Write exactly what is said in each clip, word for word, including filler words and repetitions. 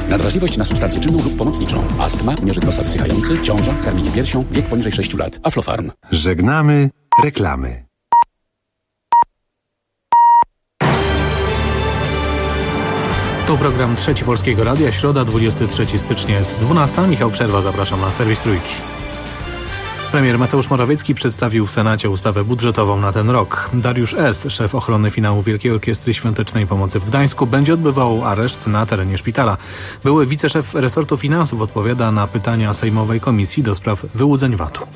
Nadwrażliwość na substancję czynną lub pomocniczą. Astma, mierzyk nosa wsychający, ciąża, karmienie piersią, wiek poniżej sześciu lat. Aflofarm. Żegnamy reklamy. Tu program Trzeci Polskiego Radia, środa, dwudziestego trzeciego stycznia jest dwunasta. Michał Przerwa, zapraszam na serwis Trójki. Premier Mateusz Morawiecki przedstawił w Senacie ustawę budżetową na ten rok. Dariusz S., szef ochrony finału Wielkiej Orkiestry Świątecznej Pomocy w Gdańsku, będzie odbywał areszt na terenie szpitala. Były wiceszef resortu finansów odpowiada na pytania Sejmowej Komisji do spraw wyłudzeń V A T-u.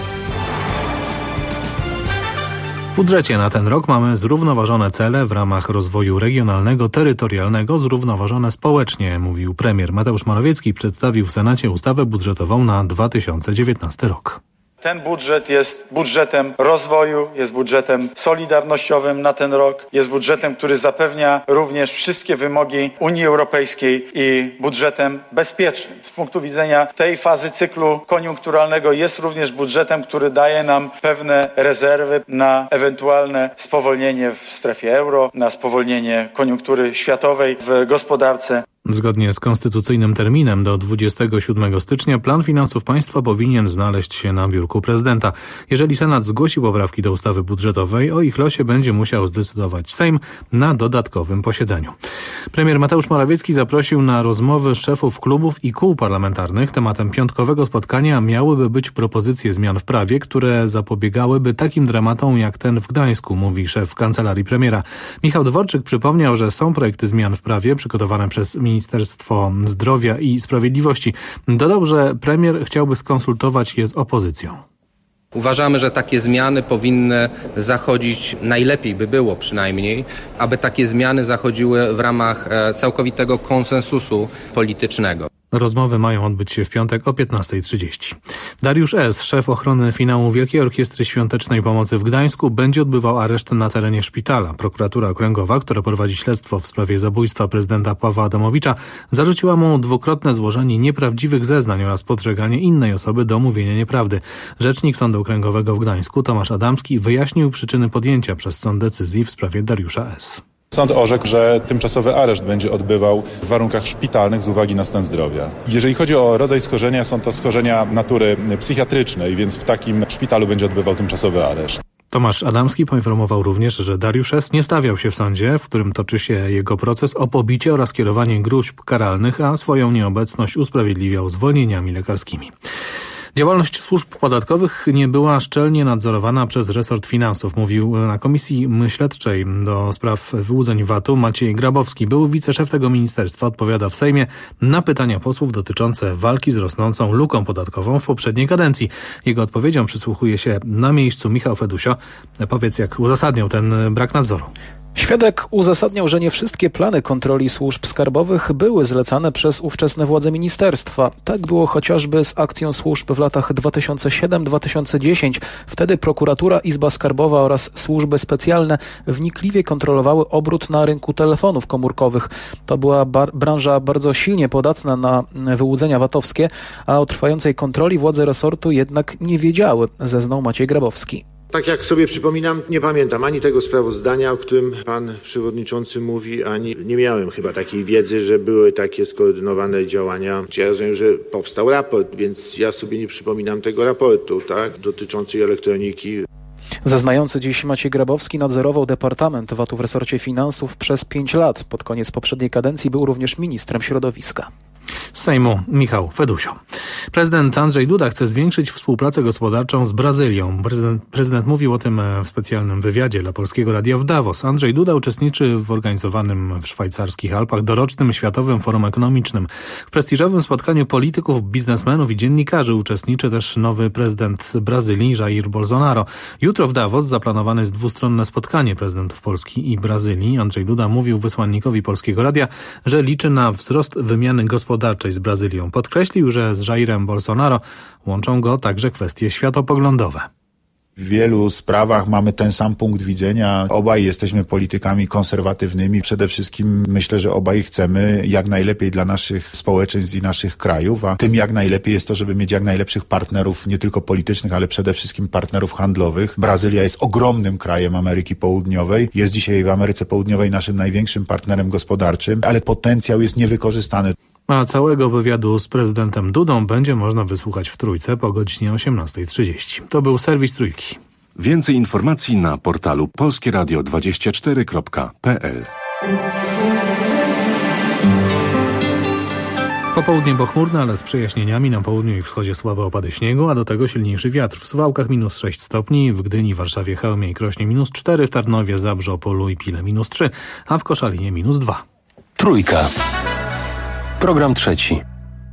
W budżecie na ten rok mamy zrównoważone cele w ramach rozwoju regionalnego, terytorialnego, zrównoważone społecznie, mówił premier. Mateusz Morawiecki przedstawił w Senacie ustawę budżetową na dwa tysiące dziewiętnasty rok. Ten budżet jest budżetem rozwoju, jest budżetem solidarnościowym na ten rok, jest budżetem, który zapewnia również wszystkie wymogi Unii Europejskiej i budżetem bezpiecznym. Z punktu widzenia tej fazy cyklu koniunkturalnego jest również budżetem, który daje nam pewne rezerwy na ewentualne spowolnienie w strefie euro, na spowolnienie koniunktury światowej w gospodarce. Zgodnie z konstytucyjnym terminem do dwudziestego siódmego stycznia plan finansów państwa powinien znaleźć się na biurku prezydenta. Jeżeli Senat zgłosi poprawki do ustawy budżetowej, o ich losie będzie musiał zdecydować Sejm na dodatkowym posiedzeniu. Premier Mateusz Morawiecki zaprosił na rozmowy szefów klubów i kół parlamentarnych. Tematem piątkowego spotkania miałyby być propozycje zmian w prawie, które zapobiegałyby takim dramatom jak ten w Gdańsku, mówi szef kancelarii premiera. Michał Dworczyk przypomniał, że są projekty zmian w prawie przygotowane przez Ministerstwo Zdrowia i Sprawiedliwości. Dodał, że premier chciałby skonsultować je z opozycją. Uważamy, że takie zmiany powinny zachodzić, najlepiej by było przynajmniej, aby takie zmiany zachodziły w ramach całkowitego konsensusu politycznego. Rozmowy mają odbyć się w piątek o piętnastej trzydzieści. Dariusz S., szef ochrony finału Wielkiej Orkiestry Świątecznej Pomocy w Gdańsku, będzie odbywał areszt na terenie szpitala. Prokuratura Okręgowa, która prowadzi śledztwo w sprawie zabójstwa prezydenta Pawła Adamowicza, zarzuciła mu dwukrotne złożenie nieprawdziwych zeznań oraz podżeganie innej osoby do mówienia nieprawdy. Rzecznik Sądu Okręgowego w Gdańsku, Tomasz Adamski, wyjaśnił przyczyny podjęcia przez sąd decyzji w sprawie Dariusza S. Sąd orzekł, że tymczasowy areszt będzie odbywał w warunkach szpitalnych z uwagi na stan zdrowia. Jeżeli chodzi o rodzaj schorzenia, są to schorzenia natury psychiatrycznej, więc w takim szpitalu będzie odbywał tymczasowy areszt. Tomasz Adamski poinformował również, że Dariusz S. nie stawiał się w sądzie, w którym toczy się jego proces o pobicie oraz kierowanie gróźb karalnych, a swoją nieobecność usprawiedliwiał zwolnieniami lekarskimi. Działalność służb podatkowych nie była szczelnie nadzorowana przez resort finansów, mówił na Komisji Śledczej do spraw wyłudzeń V A T-u Maciej Grabowski. Był wiceszef tego ministerstwa, odpowiada w Sejmie na pytania posłów dotyczące walki z rosnącą luką podatkową w poprzedniej kadencji. Jego odpowiedzią przysłuchuje się na miejscu Michał Fedusio. Powiedz, jak uzasadniał ten brak nadzoru. Świadek uzasadniał, że nie wszystkie plany kontroli służb skarbowych były zlecane przez ówczesne władze ministerstwa. Tak było chociażby z akcją służb w latach dwa tysiące siódmy do dwa tysiące dziesiątego. Wtedy prokuratura, Izba Skarbowa oraz służby specjalne wnikliwie kontrolowały obrót na rynku telefonów komórkowych. To była bar- branża bardzo silnie podatna na wyłudzenia VAT-owskie, a o trwającej kontroli władze resortu jednak nie wiedziały, zeznał Maciej Grabowski. Tak jak sobie przypominam, nie pamiętam ani tego sprawozdania, o którym pan przewodniczący mówi, ani nie miałem chyba takiej wiedzy, że były takie skoordynowane działania. Ja rozumiem, że powstał raport, więc ja sobie nie przypominam tego raportu, tak, dotyczącej elektroniki. Zeznający dziś Maciej Grabowski nadzorował Departament V A T-u w resorcie finansów przez pięć lat. Pod koniec poprzedniej kadencji był również ministrem środowiska. Z Sejmu Michał Fedusio. Prezydent Andrzej Duda chce zwiększyć współpracę gospodarczą z Brazylią. Prezydent, prezydent mówił o tym w specjalnym wywiadzie dla Polskiego Radia w Davos. Andrzej Duda uczestniczy w organizowanym w szwajcarskich Alpach dorocznym Światowym Forum Ekonomicznym. W prestiżowym spotkaniu polityków, biznesmenów i dziennikarzy uczestniczy też nowy prezydent Brazylii Jair Bolsonaro. Jutro w Davos zaplanowane jest dwustronne spotkanie prezydentów Polski i Brazylii. Andrzej Duda mówił wysłannikowi Polskiego Radia, że liczy na wzrost wymiany gospodarczej z Brazylią. Podkreślił, że z Jairem Bolsonaro łączą go także kwestie światopoglądowe. W wielu sprawach mamy ten sam punkt widzenia. Obaj jesteśmy politykami konserwatywnymi. Przede wszystkim myślę, że obaj chcemy jak najlepiej dla naszych społeczeństw i naszych krajów, a tym jak najlepiej jest to, żeby mieć jak najlepszych partnerów, nie tylko politycznych, ale przede wszystkim partnerów handlowych. Brazylia jest ogromnym krajem Ameryki Południowej. Jest dzisiaj w Ameryce Południowej naszym największym partnerem gospodarczym, ale potencjał jest niewykorzystany. A całego wywiadu z prezydentem Dudą będzie można wysłuchać w Trójce po godzinie osiemnasta trzydzieści. To był serwis Trójki. Więcej informacji na portalu polskie radio dwadzieścia cztery kropka p l. Popołudnie pochmurne, ale z przejaśnieniami. Na południu i wschodzie słabe opady śniegu, a do tego silniejszy wiatr. W Suwałkach minus sześć stopni, w Gdyni, Warszawie, Chełmie i Krośnie minus cztery, w Tarnowie, Zabrze, Opolu i Pile minus trzy, a w Koszalinie minus dwa. Trójka. Program trzeci.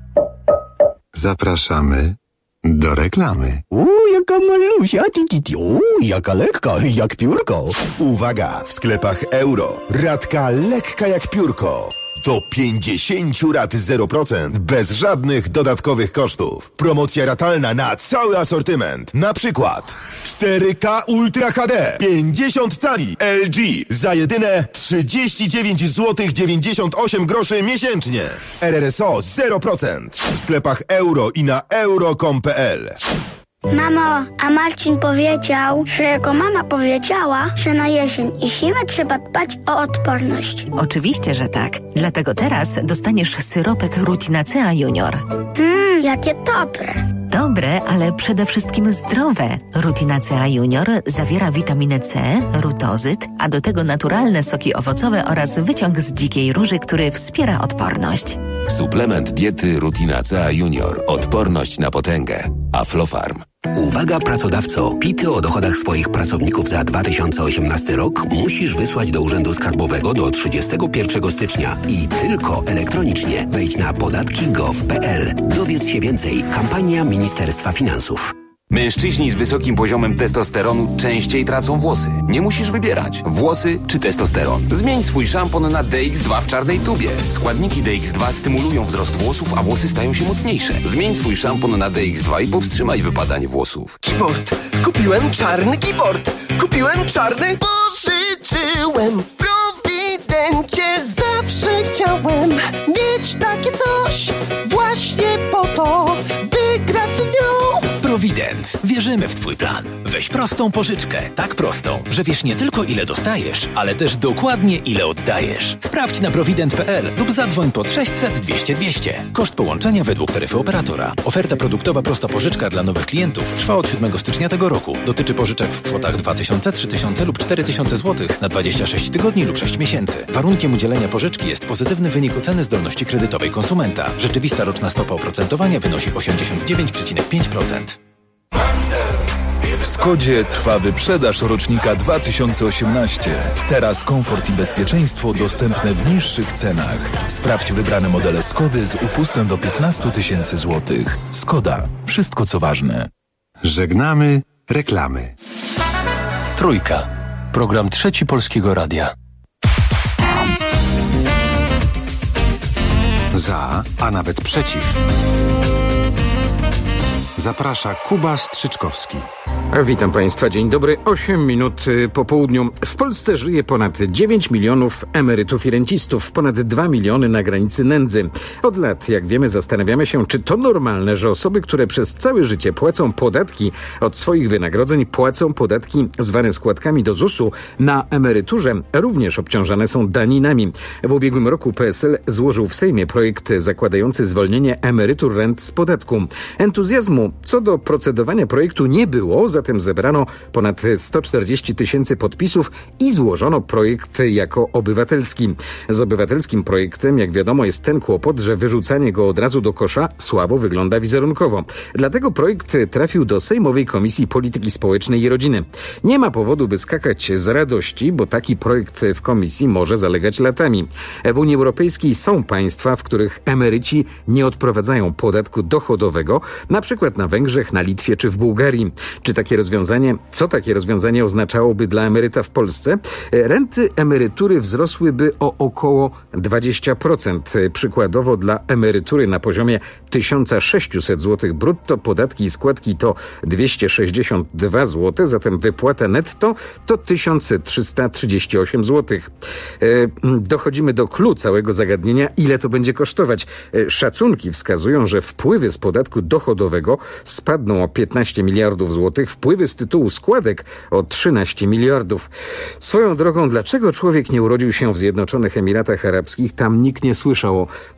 Zapraszamy do reklamy. Uuu, jaka malusia, uuu, jaka lekka, jak piórko. Uwaga, w sklepach Euro. Ratka lekka jak piórko. Do pięćdziesiąt rat zero procent bez żadnych dodatkowych kosztów. Promocja ratalna na cały asortyment. Na przykład cztery K Ultra H D pięćdziesiąt cali L G za jedyne trzydzieści dziewięć złotych dziewięćdziesiąt osiem groszy miesięcznie. R R S O zero procent w sklepach Euro i na euro kropka com kropka p l. Mamo, a Marcin powiedział, że jego mama powiedziała, że na jesień i zimę trzeba dbać o odporność. Oczywiście, że tak. Dlatego teraz dostaniesz syropek Rutinacea Junior. Mmm, jakie dobre. Dobre, ale przede wszystkim zdrowe. Rutinacea Junior zawiera witaminę C, rutozyt, a do tego naturalne soki owocowe oraz wyciąg z dzikiej róży, który wspiera odporność. Suplement diety Rutinacea Junior. Odporność na potęgę. Aflofarm. Uwaga pracodawco, pity o dochodach swoich pracowników za dwa tysiące osiemnasty rok musisz wysłać do Urzędu Skarbowego do trzydziestego pierwszego stycznia i tylko elektronicznie. Wejdź na podatki kropka gov kropka p l. Dowiedz się więcej. Kampania Ministerstwa Finansów. Mężczyźni z wysokim poziomem testosteronu częściej tracą włosy. Nie musisz wybierać, włosy czy testosteron. Zmień swój szampon na D X dwa w czarnej tubie. Składniki D X dwa stymulują wzrost włosów, a włosy stają się mocniejsze. Zmień swój szampon na D X dwa i powstrzymaj wypadanie włosów. Keyboard! Kupiłem czarny keyboard! Kupiłem czarny! Pożyczyłem w Prowidencie. Zawsze chciałem mieć takie coś właśnie po to, by grać z nią. Prowident. Wierzymy w Twój plan. Weź prostą pożyczkę. Tak prostą, że wiesz nie tylko ile dostajesz, ale też dokładnie ile oddajesz. Sprawdź na prowident kropka p l lub zadzwoń pod sześćset dwieście dwieście. Koszt połączenia według taryfy operatora. Oferta produktowa prosta pożyczka dla nowych klientów trwa od siódmego stycznia tego roku. Dotyczy pożyczek w kwotach dwa tysiące, trzy tysiące lub cztery tysiące złotych na dwadzieścia sześć tygodni lub sześć miesięcy. Warunkiem udzielenia pożyczki jest pozytywny wynik oceny zdolności kredytowej konsumenta. Rzeczywista roczna stopa oprocentowania wynosi osiemdziesiąt dziewięć przecinek pięć procent. W Skodzie trwa wyprzedaż rocznika dwa tysiące osiemnaście. Teraz komfort i bezpieczeństwo dostępne w niższych cenach. Sprawdź wybrane modele Skody z upustem do piętnaście tysięcy złotych. Skoda. Wszystko co ważne. Żegnamy reklamy. Trójka. Program trzeci Polskiego Radia. Za, a nawet przeciw. Zaprasza Kuba Strzyczkowski. Witam Państwa, dzień dobry. osiem minut po południu. W Polsce żyje ponad dziewięć milionów emerytów i rencistów, ponad dwa miliony na granicy nędzy. Od lat, jak wiemy, zastanawiamy się, czy to normalne, że osoby, które przez całe życie płacą podatki od swoich wynagrodzeń, płacą podatki zwane składkami do zusu, na emeryturze również obciążane są daninami. W ubiegłym roku P S L złożył w Sejmie projekt zakładający zwolnienie emerytur rent z podatku. Entuzjazmu co do procedowania projektu nie było, zatem zebrano ponad sto czterdzieści tysięcy podpisów i złożono projekt jako obywatelski. Z obywatelskim projektem, jak wiadomo, jest ten kłopot, że wyrzucanie go od razu do kosza słabo wygląda wizerunkowo. Dlatego projekt trafił do Sejmowej Komisji Polityki Społecznej i Rodziny. Nie ma powodu, by skakać z radości, bo taki projekt w komisji może zalegać latami. W Unii Europejskiej są państwa, w których emeryci nie odprowadzają podatku dochodowego, na przykład na Węgrzech, na Litwie czy w Bułgarii. Czy takie rozwiązanie, co takie rozwiązanie oznaczałoby dla emeryta w Polsce? Renty emerytury wzrosłyby o około dwadzieścia procent. Przykładowo dla emerytury na poziomie tysiąc sześćset złotych brutto podatki i składki to dwieście sześćdziesiąt dwa złote, zatem wypłata netto to tysiąc trzysta trzydzieści osiem złotych. Dochodzimy do clou całego zagadnienia, ile to będzie kosztować. Szacunki wskazują, że wpływy z podatku dochodowego spadną o piętnaście miliardów złotych, wpływy z tytułu składek o trzynaście miliardów. Swoją drogą, dlaczego człowiek nie urodził się w Zjednoczonych Emiratach Arabskich? Tam nikt nie słyszał o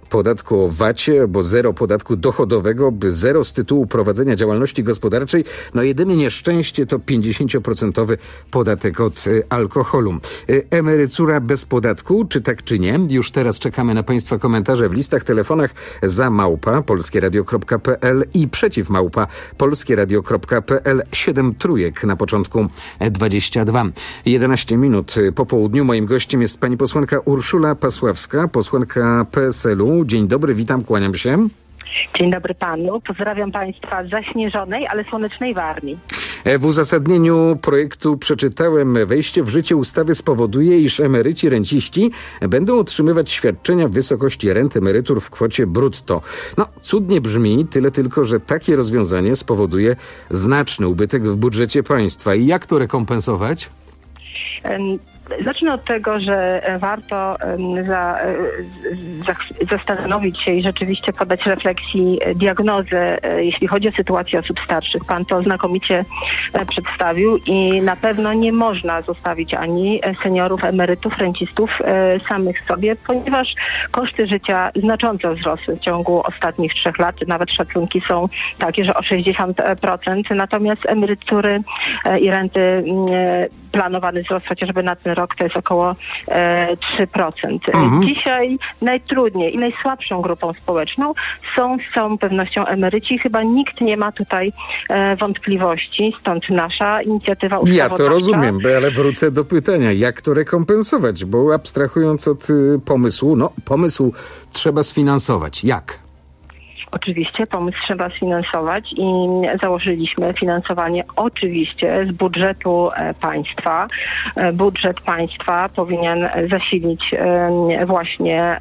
podatku o vacie albo zero podatku dochodowego, by zero z tytułu prowadzenia działalności gospodarczej. No jedyne nieszczęście to pięćdziesięcioprocentowy podatek od y, alkoholu. Y, emerytura bez podatku, czy tak, czy nie? Już teraz czekamy na Państwa komentarze w listach, telefonach za małpa polskieradio kropka pe el i przeciw małpa polskieradio kropka pe el. Siedem trójek na początku dwadzieścia dwa. jedenaście minut po południu. Moim gościem jest pani posłanka Urszula Pasławska, posłanka P S L u. Dzień dobry, witam, kłaniam się. Dzień dobry panu. Pozdrawiam państwa z zaśnieżonej, ale słonecznej Warmii. W uzasadnieniu projektu przeczytałem: wejście w życie ustawy spowoduje, iż emeryci, renciści będą otrzymywać świadczenia w wysokości rent emerytur w kwocie brutto. No, cudnie brzmi, tyle tylko, że takie rozwiązanie spowoduje znaczny ubytek w budżecie państwa. I jak to rekompensować? Um. Zacznę od tego, że warto za, za, zastanowić się i rzeczywiście podać refleksji diagnozę, jeśli chodzi o sytuację osób starszych. Pan to znakomicie przedstawił i na pewno nie można zostawić ani seniorów, emerytów, rencistów samych sobie, ponieważ koszty życia znacząco wzrosły w ciągu ostatnich trzech lat. Nawet szacunki są takie, że o sześćdziesiąt procent. Natomiast emerytury i renty, planowany wzrost chociażby na ten rok to jest około e, trzy procent. Mhm. Dzisiaj najtrudniej i najsłabszą grupą społeczną są z całą pewnością emeryci. Chyba nikt nie ma tutaj e, wątpliwości, stąd nasza inicjatywa ustawodawcza. Ja to rozumiem, ale wrócę do pytania, jak to rekompensować, bo abstrahując od y, pomysłu, no pomysł trzeba sfinansować. Jak? Oczywiście pomysł trzeba sfinansować i założyliśmy finansowanie oczywiście z budżetu państwa. Budżet państwa powinien zasilić właśnie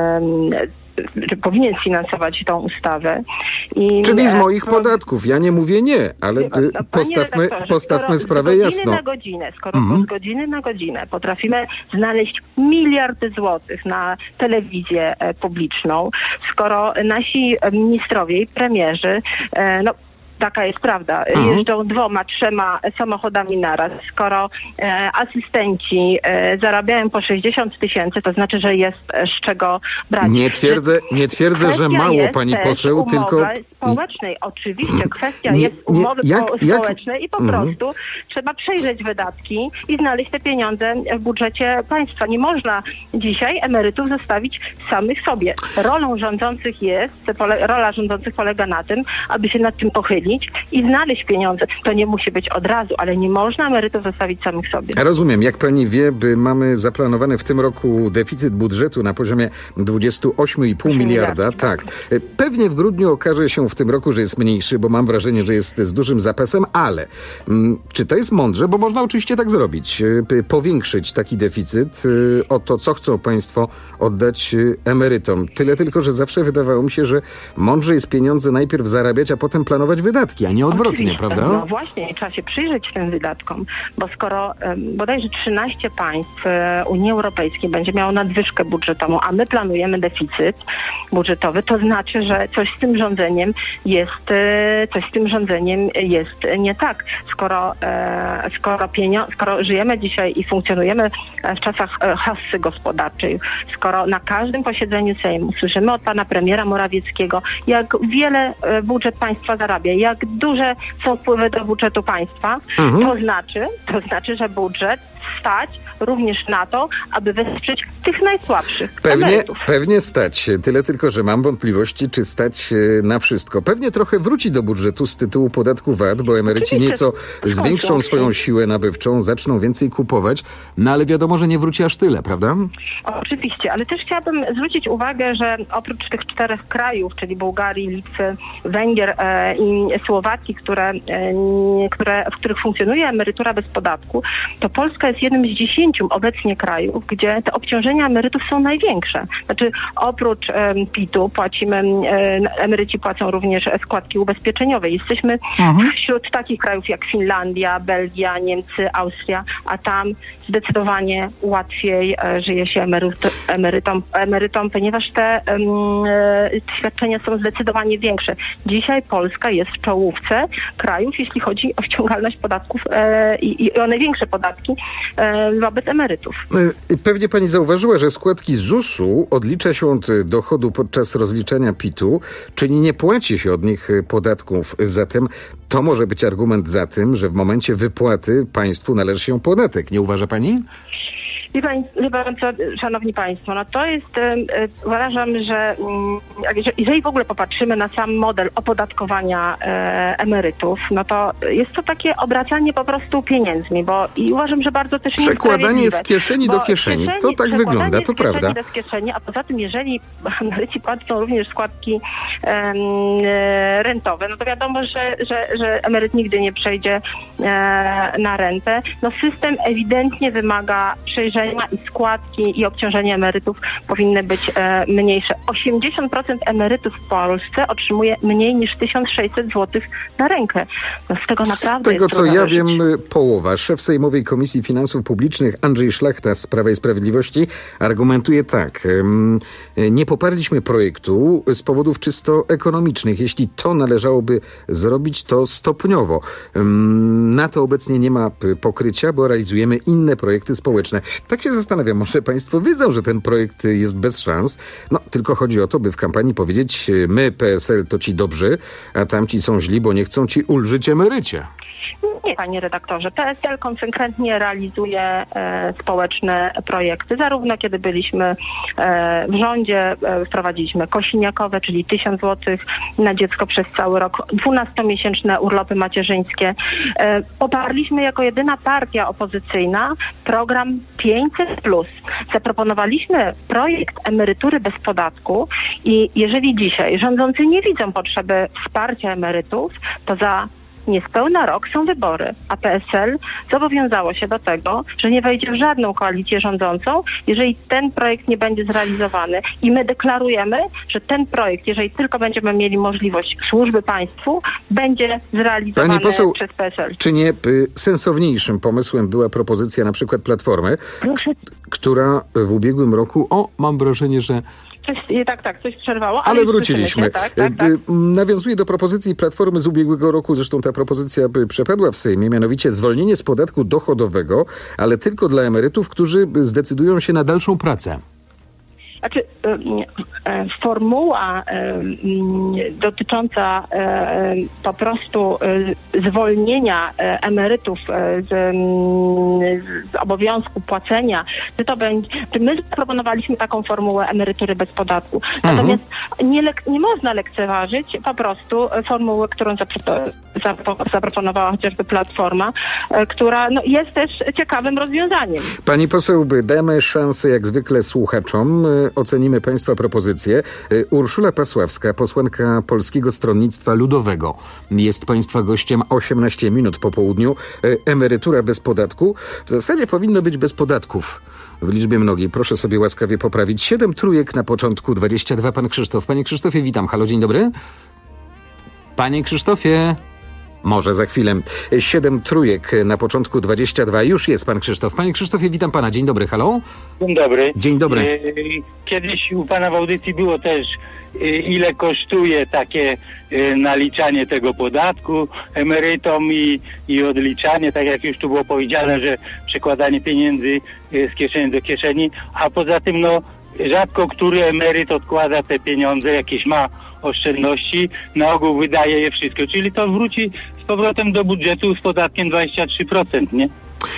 powinien sfinansować tą ustawę. I Czyli z moich pro... podatków. Ja nie mówię nie, ale no, postawmy, postawmy sprawę jasno. Z godziny na godzinę, skoro mm-hmm. z godziny na godzinę potrafimy znaleźć miliardy złotych na telewizję publiczną, skoro nasi ministrowie i premierzy, no taka jest prawda, mhm. jeżdżą dwoma, trzema samochodami naraz. Skoro e, asystenci e, zarabiają po sześćdziesiąt tysięcy, to znaczy, że jest z czego brać. Nie twierdzę, nie twierdzę że mało, pani poseł, tylko... społecznej. Oczywiście kwestia nie, jest umowy nie, jak, społecznej jak? i po mhm. prostu trzeba przejrzeć wydatki i znaleźć te pieniądze w budżecie państwa. Nie można dzisiaj emerytów zostawić samych sobie. Rolą rządzących jest, pole, rola rządzących polega na tym, aby się nad tym pochylić i znaleźć pieniądze. To nie musi być od razu, ale nie można emerytów zostawić samych sobie. Rozumiem. Jak pani wie, by mamy zaplanowany w tym roku deficyt budżetu na poziomie dwadzieścia osiem i pół miliarda. Tak. Pewnie w grudniu okaże się w tym roku, że jest mniejszy, bo mam wrażenie, że jest z dużym zapasem, ale m, czy to jest mądrze? Bo można oczywiście tak zrobić. Powiększyć taki deficyt o to, co chcą państwo oddać emerytom. Tyle tylko, że zawsze wydawało mi się, że mądrze jest pieniądze najpierw zarabiać, a potem planować wydatki, a nie odwrotnie, Oczywiście, prawda? No właśnie, trzeba się przyjrzeć tym wydatkom, bo skoro um, bodajże trzynaście państw e, Unii Europejskiej będzie miało nadwyżkę budżetową, a my planujemy deficyt budżetowy, to znaczy, że coś z tym rządzeniem jest, e, coś z tym rządzeniem jest nie tak. Skoro, e, skoro, pienio- skoro żyjemy dzisiaj i funkcjonujemy w czasach e, chaosy gospodarczej, skoro na każdym posiedzeniu Sejmu słyszymy od pana premiera Morawieckiego, jak wiele e, budżet państwa zarabia, jak duże są wpływy do budżetu państwa, mhm. to znaczy, to znaczy, że budżet stać również na to, aby wesprzeć tych najsłabszych pewnie, emerytów. Pewnie stać. Tyle tylko, że mam wątpliwości, czy stać na wszystko. Pewnie trochę wróci do budżetu z tytułu podatku V A T, bo emeryci Oczywiście. nieco zwiększą swoją siłę nabywczą, zaczną więcej kupować, no ale wiadomo, że nie wróci aż tyle, prawda? Oczywiście, ale też chciałabym zwrócić uwagę, że oprócz tych czterech krajów, czyli Bułgarii, Litwy, Węgier e, i Słowacji, które, e, które, w których funkcjonuje emerytura bez podatku, to Polska jest jednym z dziesięciu obecnie krajów, gdzie te obciążenia emerytów są największe. Znaczy oprócz e, P I T-u płacimy, e, emeryci płacą również składki ubezpieczeniowe. Jesteśmy mhm. wśród takich krajów jak Finlandia, Belgia, Niemcy, Austria, a tam zdecydowanie łatwiej e, żyje się emeryt, emerytom, emerytom, ponieważ te e, świadczenia są zdecydowanie większe. Dzisiaj Polska jest w czołówce krajów, jeśli chodzi o ściągalność podatków e, i, i o największe podatki wobec emerytów. Pewnie pani zauważyła, że składki zusu odlicza się od dochodu podczas rozliczania pitu, czyli nie płaci się od nich podatków. Zatem to może być argument za tym, że w momencie wypłaty państwu należy się podatek. Nie uważa pani? Wie pani, wie pan co, szanowni państwo, no to jest, e, uważam, że e, jeżeli w ogóle popatrzymy na sam model opodatkowania e, emerytów, no to jest to takie obracanie po prostu pieniędzmi, bo i uważam, że bardzo też przekładanie z kieszeni do kieszeni, to tak wygląda, to prawda. Do kieszeni, a poza tym, jeżeli emeryci płacą również składki e, rentowe, no to wiadomo, że, że, że emeryt nigdy nie przejdzie e, na rentę. No system ewidentnie wymaga przejrzenia i składki i obciążenie emerytów powinny być e, mniejsze. osiemdziesiąt procent emerytów w Polsce otrzymuje mniej niż tysiąc sześćset złotych na rękę. No z tego naprawdę Z tego, jest co ja żyć. wiem, połowa. Szef Sejmowej Komisji Finansów Publicznych Andrzej Szlachta z Prawa i Sprawiedliwości argumentuje tak. Nie poparliśmy projektu z powodów czysto ekonomicznych. Jeśli to należałoby zrobić, to stopniowo. Na to obecnie nie ma pokrycia, bo realizujemy inne projekty społeczne. Tak się zastanawiam, może państwo wiedzą, że ten projekt jest bez szans. No, tylko chodzi o to, by w kampanii powiedzieć, my, P S L, to ci dobrzy, a tamci są źli, bo nie chcą ci ulżyć emerycie. Nie, panie redaktorze. P S L konsekwentnie realizuje e, społeczne projekty. Zarówno kiedy byliśmy e, w rządzie, e, wprowadziliśmy kosiniakowe, czyli tysiąc złotych na dziecko przez cały rok, dwunastomiesięczne urlopy macierzyńskie. E, poparliśmy jako jedyna partia opozycyjna program pięćset plus. Zaproponowaliśmy projekt emerytury bez podatku i jeżeli dzisiaj rządzący nie widzą potrzeby wsparcia emerytów, to za niespełna rok są wybory, a P S L zobowiązało się do tego, że nie wejdzie w żadną koalicję rządzącą, jeżeli ten projekt nie będzie zrealizowany. I my deklarujemy, że ten projekt, jeżeli tylko będziemy mieli możliwość służby państwu, będzie zrealizowany Pani poseł, przez P S L. Czy nie y, sensowniejszym pomysłem była propozycja na przykład Platformy, Proszę. która w ubiegłym roku, o, mam wrażenie, że Coś, tak, tak, coś przerwało. Ale, ale już wróciliśmy. Się, tak, tak, tak. Nawiązuję do propozycji Platformy z ubiegłego roku, zresztą ta propozycja by przepadła w Sejmie, mianowicie zwolnienie z podatku dochodowego, ale tylko dla emerytów, którzy zdecydują się na dalszą pracę. Znaczy, formuła dotycząca po prostu zwolnienia emerytów z, z obowiązku płacenia, czy to będzie, czy my zaproponowaliśmy taką formułę emerytury bez podatku. Mhm. Natomiast nie, lek, nie można lekceważyć po prostu formuły, którą zaproponowała chociażby Platforma, która no, jest też ciekawym rozwiązaniem. Pani poseł, damy szansę jak zwykle słuchaczom. Ocenimy państwa propozycje. Urszula Pasławska, posłanka Polskiego Stronnictwa Ludowego, jest państwa gościem. Osiemnaście minut po południu. Emerytura bez podatku. W zasadzie powinno być bez podatków w liczbie mnogiej. Proszę sobie łaskawie poprawić. Siedem trójek na początku, dwadzieścia dwa. Pan Krzysztof. Panie Krzysztofie, witam. Halo, dzień dobry. Panie Krzysztofie. Może za chwilę. Siedem trójek na początku, dwadzieścia dwa. Już jest pan Krzysztof. Panie Krzysztofie, witam pana. Dzień dobry. Halo? Dzień dobry. Dzień dobry. Kiedyś u pana w audycji było też, ile kosztuje takie naliczanie tego podatku emerytom i, i odliczanie, tak jak już tu było powiedziane, że przekładanie pieniędzy z kieszeni do kieszeni, a poza tym no rzadko który emeryt odkłada te pieniądze, jakieś ma oszczędności, na ogół wydaje je wszystko, czyli to wróci z powrotem do budżetu z podatkiem dwadzieścia trzy procent, nie?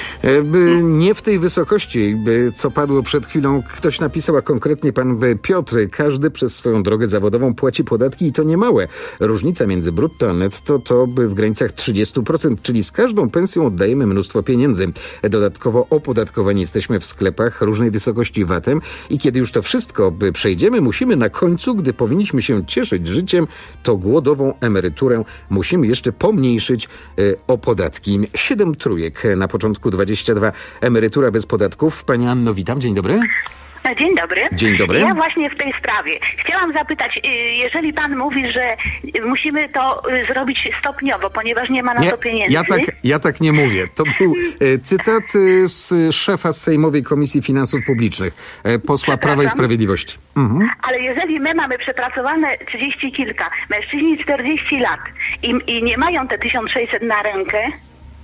Nie w tej wysokości, co padło przed chwilą. Ktoś napisał, a konkretnie pan Piotr, każdy przez swoją drogę zawodową płaci podatki i to niemałe. Różnica między brutto a netto to w granicach trzydzieści procent, czyli z każdą pensją oddajemy mnóstwo pieniędzy. Dodatkowo opodatkowani jesteśmy w sklepach różnej wysokości vatem i kiedy już to wszystko przejdziemy, musimy na końcu, gdy powinniśmy się cieszyć życiem, to głodową emeryturę musimy jeszcze pomniejszyć o podatki. Siedem trójek na początku, dwadzieścia dwa. Emerytura bez podatków. Pani Anno, witam. Dzień dobry. Dzień dobry. Dzień dobry. Ja właśnie w tej sprawie chciałam zapytać, jeżeli pan mówi, że musimy to zrobić stopniowo, ponieważ nie ma na nie, to pieniędzy. Ja tak, ja tak nie mówię. To był cytat z szefa Sejmowej Komisji Finansów Publicznych, posła Prawa i Sprawiedliwości. Mhm. Ale jeżeli my mamy przepracowane trzydzieści kilka, mężczyźni czterdzieści lat i, i nie mają te tysiąc sześćset na rękę,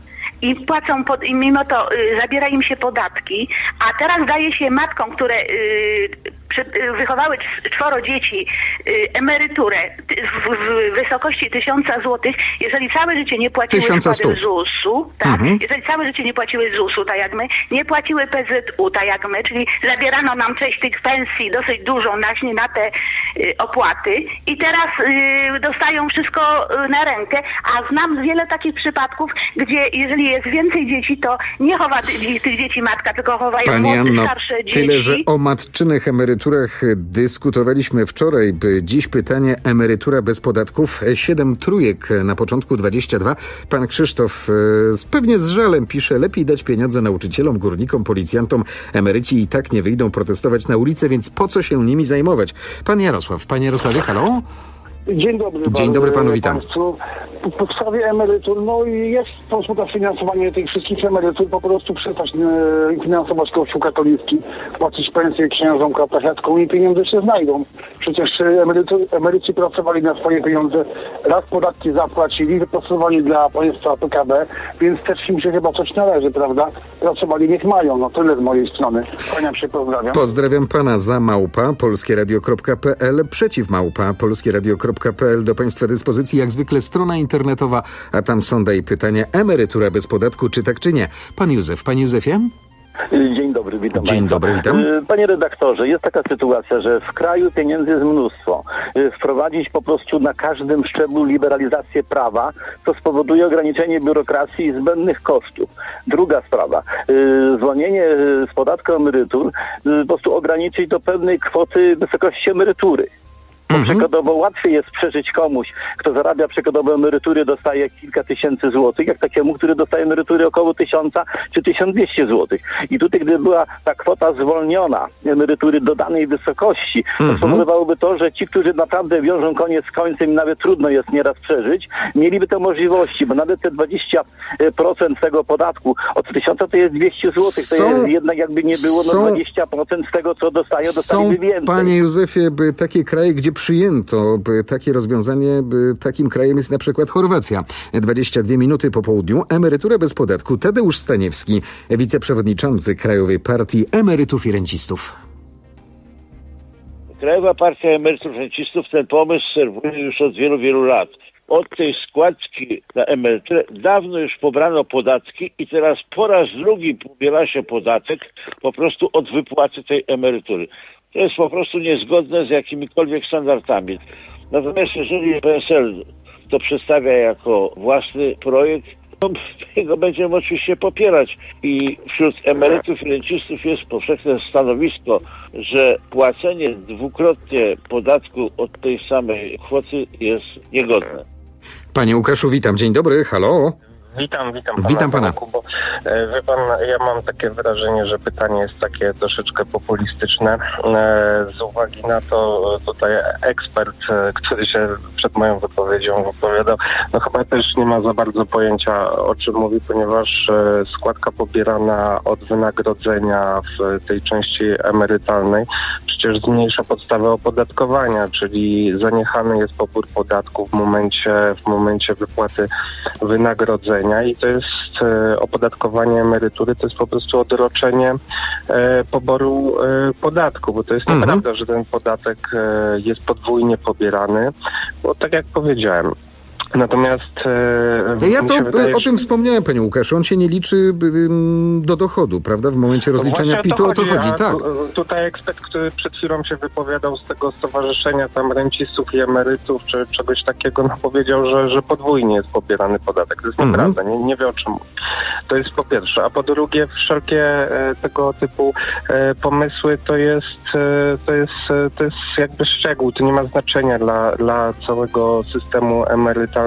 i płacą, pod, i mimo to y, zabiera im się podatki, a teraz daje się matkom, które y, przy, y, wychowały czworo dzieci, y, emeryturę w, w wysokości tysiąca złotych, jeżeli całe życie nie płaciły składek zusu, tak, mhm. jeżeli całe życie nie płaciły zusu, tak jak my, nie płaciły P Z U, tak jak my, czyli zabierano nam część tych pensji dosyć dużą na, na te y, opłaty i teraz y, dostają wszystko y, na rękę, a znam wiele takich przypadków, gdzie jeżeli jest więcej dzieci, to nie chowa tych, tych dzieci matka, tylko chowają Pani młode, Anno, starsze dzieci. Tyle, że o matczynych emeryturach dyskutowaliśmy wczoraj. Dziś pytanie emerytura bez podatków. Siedem trójek na początku dwadzieścia dwa. Pan Krzysztof e, pewnie z żalem pisze, lepiej dać pieniądze nauczycielom, górnikom, policjantom. Emeryci i tak nie wyjdą protestować na ulicę, więc po co się nimi zajmować? Pan Jarosław. Panie Jarosławie, halo? Dzień dobry. Dzień dobry panu, witam. Państwu. W podstawie emerytur, no i jest sposób na finansowanie tych wszystkich emerytur, po prostu przestać e, finansować Kościół katolicki, płacić pensje księżom, katechetkom i pieniądze się znajdą. Przecież emerycy, emeryci pracowali na swoje pieniądze, raz podatki zapłacili, wypracowali dla państwa P K B, więc też im się chyba coś należy, prawda? Pracowali, niech mają. No tyle z mojej strony. Kłaniam się, pozdrawiam. Pozdrawiam pana za małpa polskieradio kropka p l, przeciw małpa polskieradio kropka p l. Do państwa dyspozycji jak zwykle strona internetowa, a tam sonda i pytania: emerytura bez podatku, czy tak, czy nie? Pan Józef. Panie Józefie? Dzień dobry, witam Dzień Państwa. dobry, witam. Panie redaktorze, jest taka sytuacja, że w kraju pieniędzy jest mnóstwo. Wprowadzić po prostu na każdym szczeblu liberalizację prawa, co spowoduje ograniczenie biurokracji i zbędnych kosztów. Druga sprawa, zwolnienie z podatku emerytur po prostu ograniczyć do pewnej kwoty wysokości emerytury. Bo mhm. przykładowo łatwiej jest przeżyć komuś, kto zarabia przykładowo emerytury, dostaje kilka tysięcy złotych, jak takiemu, który dostaje emerytury około tysiąca czy tysiąc dwieście złotych. I tutaj, gdyby była ta kwota zwolniona, emerytury do danej wysokości, to mhm. spowodowałoby to, że ci, którzy naprawdę wiążą koniec z końcem i nawet trudno jest nieraz przeżyć, mieliby te możliwości, bo nawet te dwadzieścia procent tego podatku od tysiąca to jest dwieście złotych, to są, jest jednak jakby nie było, no są, dwadzieścia procent z tego, co dostają, dostaliby więcej. Panie Józefie, by takie kraje, gdzie przyjęto by takie rozwiązanie, by takim krajem jest na przykład Chorwacja. dwadzieścia dwie minuty po południu. Emerytura bez podatku. Tadeusz Staniewski, wiceprzewodniczący Krajowej Partii Emerytów i Rencistów. Krajowa Partia Emerytów i Rencistów ten pomysł serwuje już od wielu, wielu lat. Od tej składki na emeryturę dawno już pobrano podatki i teraz po raz drugi pobiera się podatek po prostu od wypłaty tej emerytury. To jest po prostu niezgodne z jakimikolwiek standardami. Natomiast jeżeli P S L to przedstawia jako własny projekt, to go będziemy oczywiście popierać. I wśród emerytów i rencistów jest powszechne stanowisko, że płacenie dwukrotnie podatku od tej samej kwoty jest niegodne. Panie Łukaszu, witam. Dzień dobry. Halo. Witam, witam pana. Witam pana. Bo, e, wie pan, ja mam takie wrażenie, że pytanie jest takie troszeczkę populistyczne. E, z uwagi na to tutaj ekspert, e, który się przed moją wypowiedzią wypowiadał, no chyba też nie ma za bardzo pojęcia, o czym mówi, ponieważ e, składka pobierana od wynagrodzenia w tej części emerytalnej przecież zmniejsza podstawę opodatkowania, czyli zaniechany jest pobór podatku w momencie, w momencie wypłaty wynagrodzenia. I to jest e, opodatkowanie emerytury, to jest po prostu odroczenie e, poboru e, podatku, bo to jest mhm. nieprawda, że ten podatek e, jest podwójnie pobierany, bo tak jak powiedziałem. Natomiast... E, ja to wydaje, o tym wspomniałem, panie Łukaszu, on się nie liczy y, do dochodu, prawda? W momencie rozliczania P I T-u o to chodzi, tak. Tu, tutaj ekspert, który przed chwilą się wypowiadał z tego stowarzyszenia tam rencistów i emerytów, czy czegoś takiego, no powiedział, że, że podwójnie jest pobierany podatek. To jest mhm. nieprawda, nie, nie wie o czym mówi. To jest po pierwsze. A po drugie, wszelkie e, tego typu e, pomysły to jest, e, to jest, e, to jest jakby szczegół, to nie ma znaczenia dla, dla całego systemu emerytalnego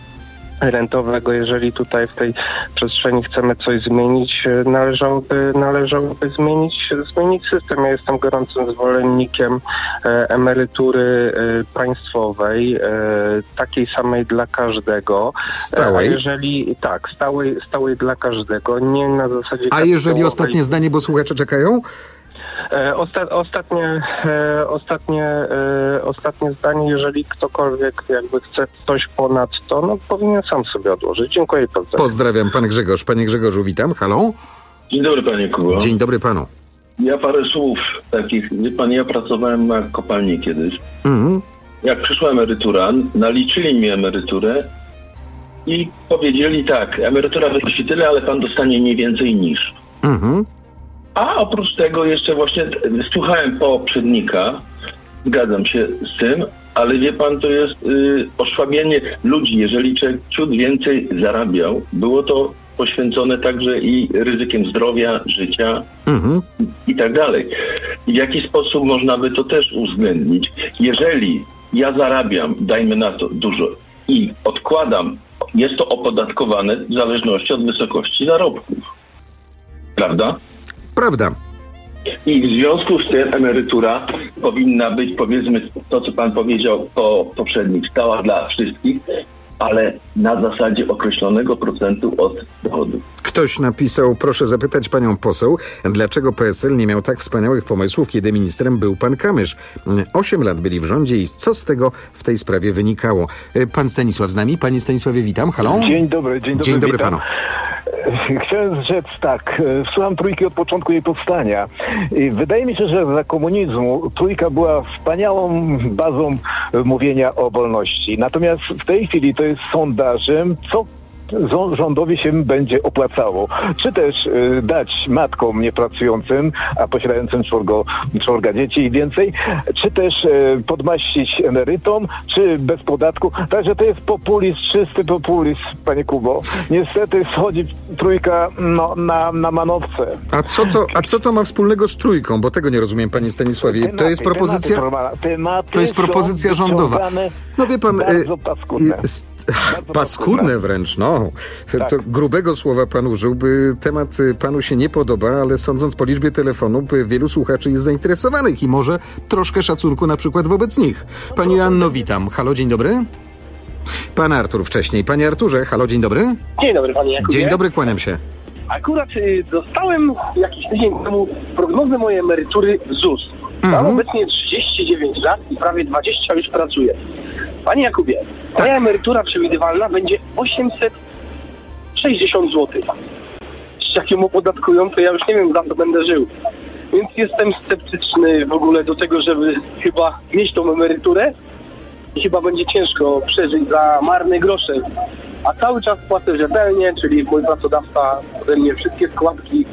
rentowego. Jeżeli tutaj w tej przestrzeni chcemy coś zmienić, należałoby, należałoby zmienić, zmienić system. Ja jestem gorącym zwolennikiem e, emerytury e, państwowej, e, takiej samej dla każdego. Stałej? A jeżeli, tak, stałej, stałej dla każdego, nie na zasadzie... A jeżeli ostatnie zdanie, bo słuchacze czekają? E, osta- ostatnie, e, ostatnie, e, ostatnie zdanie, jeżeli ktokolwiek jakby chce coś ponad to, no powinien sam sobie odłożyć. Dziękuję i pozdrawiam. Pozdrawiam, pan Grzegorz. Panie Grzegorzu, witam. Halo? Dzień dobry, panie Kubo. Dzień dobry panu. Ja parę słów takich, wie pan, ja pracowałem na kopalni kiedyś. Mhm. Jak przyszła emerytura, naliczyli mi emeryturę i powiedzieli tak, emerytura wynosi tyle, ale pan dostanie nie więcej niż. Mhm. A oprócz tego jeszcze właśnie słuchałem poprzednika, zgadzam się z tym, ale wie pan, to jest y, osłabienie ludzi. Jeżeli człowiek ciut więcej zarabiał, było to poświęcone także i ryzykiem zdrowia, życia mhm. i tak dalej. I w jaki sposób można by to też uwzględnić? Jeżeli ja zarabiam, dajmy na to dużo i odkładam, jest to opodatkowane w zależności od wysokości zarobków. Prawda? Prawda. I w związku z tym emerytura powinna być, powiedzmy, to co pan powiedział po poprzednich, stała dla wszystkich, ale na zasadzie określonego procentu od dochodu. Ktoś napisał, proszę zapytać panią poseł, dlaczego P S L nie miał tak wspaniałych pomysłów, kiedy ministrem był pan Kamysz. Osiem lat byli w rządzie i co z tego w tej sprawie wynikało? Pan Stanisław z nami. Panie Stanisławie, witam. Halo? Dzień dobry, dzień dobry. Dzień dobry witam. panu. Chciałem rzec tak, słucham Trójki od początku jej powstania i wydaje mi się, że za komunizmu Trójka była wspaniałą bazą mówienia o wolności. Natomiast w tej chwili to jest sondażem, co rządowi się będzie opłacało. Czy też y, dać matkom niepracującym, a posiadającym czworgo, czworga dzieci i więcej, czy też y, podmaścić emerytom, czy bez podatku. Także to jest populizm, czysty populizm, panie Kubo. Niestety schodzi Trójka no, na, na manowce. A co, to, a co to ma wspólnego z Trójką? Bo tego nie rozumiem, panie Stanisławie. Tematy, to jest propozycja... Tematy, tematy to jest propozycja rządowa. No wie pan... Bardzo paskudne. Bardzo paskudne wręcz, no. Tak. To grubego słowa pan użyłby. Temat panu się nie podoba, ale sądząc po liczbie telefonów, wielu słuchaczy jest zainteresowanych i może troszkę szacunku na przykład wobec nich. Pani Joanno, witam. Halo, dzień dobry. Pan Artur wcześniej. Panie Arturze, halo, dzień dobry. Dzień dobry, panie Jakubie. Dzień dobry, kłaniam się. Akurat y, dostałem jakiś tydzień temu prognozę mojej emerytury w Z U S. Mam Mhm. obecnie trzydzieści dziewięć lat i prawie dwadzieścia już pracuję. Panie Jakubie, moja emerytura przewidywalna będzie osiemset sześćdziesiąt złotych. Jak ją opodatkują, to ja już nie wiem, za co będę żył. Więc jestem sceptyczny w ogóle do tego, żeby chyba mieć tą emeryturę i chyba będzie ciężko przeżyć za marne grosze. A cały czas płacę rzetelnie, czyli mój pracodawca ode mnie wszystkie składki.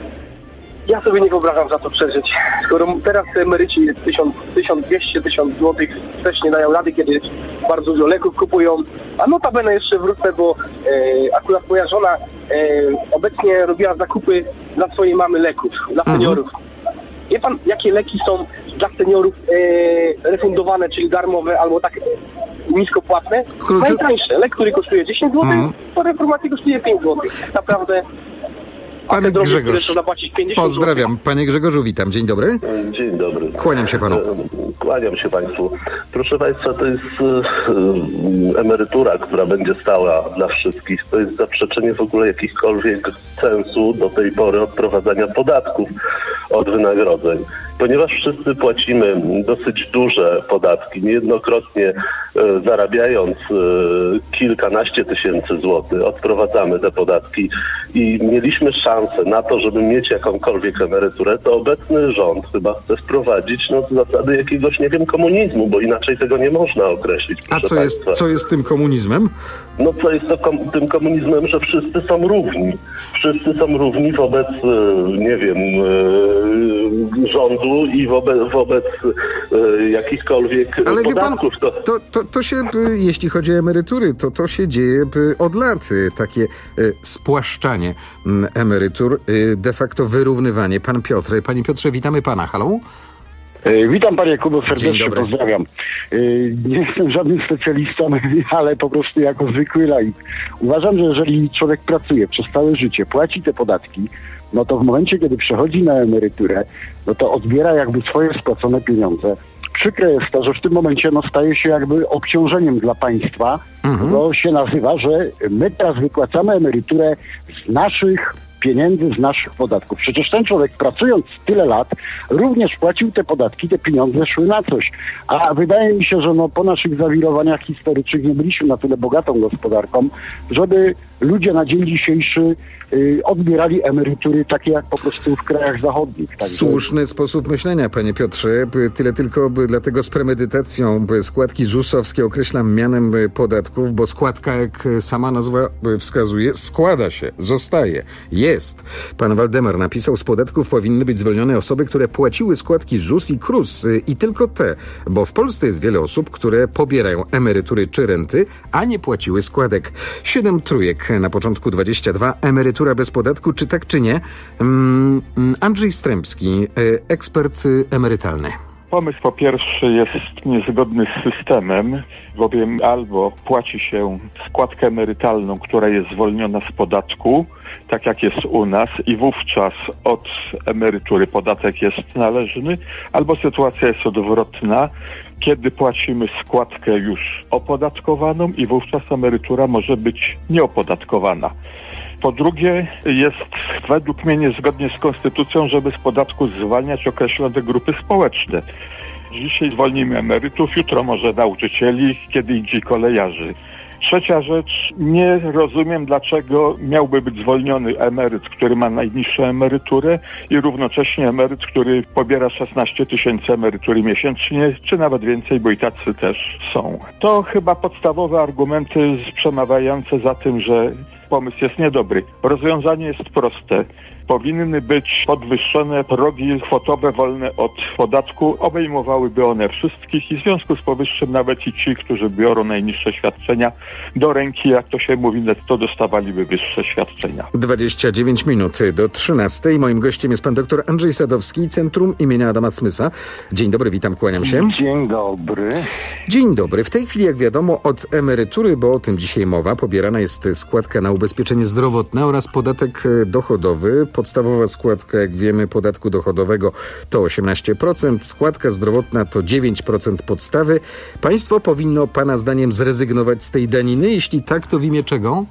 Ja sobie nie wyobrażam za to przeżyć. Skoro teraz emeryci tysiąc dwieście tysiąc złotych też nie dają rady, kiedy bardzo dużo leków kupują. A notabene jeszcze wrócę, bo e, akurat moja żona e, obecnie robiła zakupy dla swojej mamy leków, dla seniorów. Wie pan, jakie leki są dla seniorów e, refundowane, czyli darmowe, albo tak niskopłatne? Krótko... Najtańsze. Lek, który kosztuje dziesięć złotych, mm. po reformacji kosztuje pięć złotych. Naprawdę... Pan drogi, Grzegorz, pozdrawiam. Panie Grzegorzu, witam. Dzień dobry. Dzień dobry. Kłaniam się panu. Kłaniam się państwu. Proszę państwa, to jest e, emerytura, która będzie stała dla wszystkich. To jest zaprzeczenie w ogóle jakichkolwiek sensu do tej pory odprowadzania podatków od wynagrodzeń. Ponieważ wszyscy płacimy dosyć duże podatki, niejednokrotnie e, zarabiając e, kilkanaście tysięcy złotych, odprowadzamy te podatki i mieliśmy szansę na to, żeby mieć jakąkolwiek emeryturę, to obecny rząd chyba chce wprowadzić no, zasady jakiegoś, nie wiem, komunizmu, bo inaczej tego nie można określić. A co jest, co jest tym komunizmem? No co jest to kom- tym komunizmem, że wszyscy są równi. Wszyscy są równi wobec, e, nie wiem, e, rządu i wobec, wobec e, jakichkolwiek Ale podatków. Wie pan, to, to, to się, jeśli chodzi o emerytury, to to się dzieje od lat. Takie spłaszczanie emerytur, de facto wyrównywanie. Pan Piotr, panie Piotrze, witamy pana. Halo? Witam panie Kubo, serdecznie pozdrawiam. Nie jestem żadnym specjalistą, ale po prostu jako zwykły laik. Uważam, że jeżeli człowiek pracuje przez całe życie, płaci te podatki, no to w momencie, kiedy przechodzi na emeryturę, no to odbiera jakby swoje spłacone pieniądze. Przykre jest to, że w tym momencie no, staje się jakby obciążeniem dla państwa, mhm. bo się nazywa, że my teraz wypłacamy emeryturę z naszych pieniędzy z naszych podatków. Przecież ten człowiek, pracując tyle lat, również płacił te podatki, te pieniądze szły na coś. A wydaje mi się, że no, po naszych zawirowaniach historycznych nie byliśmy na tyle bogatą gospodarką, żeby ludzie na dzień dzisiejszy y, odbierali emerytury takie jak po prostu w krajach zachodnich. Także... Słuszny sposób myślenia, panie Piotrze. Tyle tylko by, dlatego z premedytacją by składki zusowskie określam mianem podatków, bo składka, jak sama nazwa wskazuje, składa się, zostaje, jest. Pan Waldemar napisał, z podatków powinny być zwolnione osoby, które płaciły składki Z U S i K R U S i tylko te, bo w Polsce jest wiele osób, które pobierają emerytury czy renty, a nie płaciły składek. Siedem trójek na początku dwadzieścia dwa. Emerytura bez podatku, czy tak, czy nie? Um, Andrzej Strębski, ekspert emerytalny. Pomysł po pierwsze jest niezgodny z systemem, bowiem albo płaci się składkę emerytalną, która jest zwolniona z podatku, tak jak jest u nas, i wówczas od emerytury podatek jest należny, albo sytuacja jest odwrotna, kiedy płacimy składkę już opodatkowaną i wówczas emerytura może być nieopodatkowana. Po drugie, jest według mnie niezgodnie z konstytucją, żeby z podatku zwalniać określone grupy społeczne. Dzisiaj zwolnimy emerytów, jutro może nauczycieli, kiedy indziej kolejarzy. Trzecia rzecz, nie rozumiem, dlaczego miałby być zwolniony emeryt, który ma najniższą emeryturę i równocześnie emeryt, który pobiera szesnaście tysięcy emerytury miesięcznie, czy nawet więcej, bo i tacy też są. To chyba podstawowe argumenty przemawiające za tym, że pomysł jest niedobry. Rozwiązanie jest proste. Powinny być podwyższone progi kwotowe wolne od podatku. Obejmowałyby one wszystkich i w związku z powyższym nawet i ci, którzy biorą najniższe świadczenia do ręki, jak to się mówi, netto dostawaliby wyższe świadczenia. dwadzieścia dziewięć minut do trzynastej. Moim gościem jest pan doktor Andrzej Sadowski, Centrum imienia Adama Smysa. Dzień dobry, witam, kłaniam się. Dzień dobry. Dzień dobry. W tej chwili, jak wiadomo, od emerytury, bo o tym dzisiaj mowa, pobierana jest składka na ubezpieczenie zdrowotne oraz podatek dochodowy. Podstawowa składka, jak wiemy, podatku dochodowego to osiemnaście procent, składka zdrowotna to dziewięć procent podstawy. Państwo powinno pana zdaniem zrezygnować z tej daniny? Jeśli tak, to w imię czego?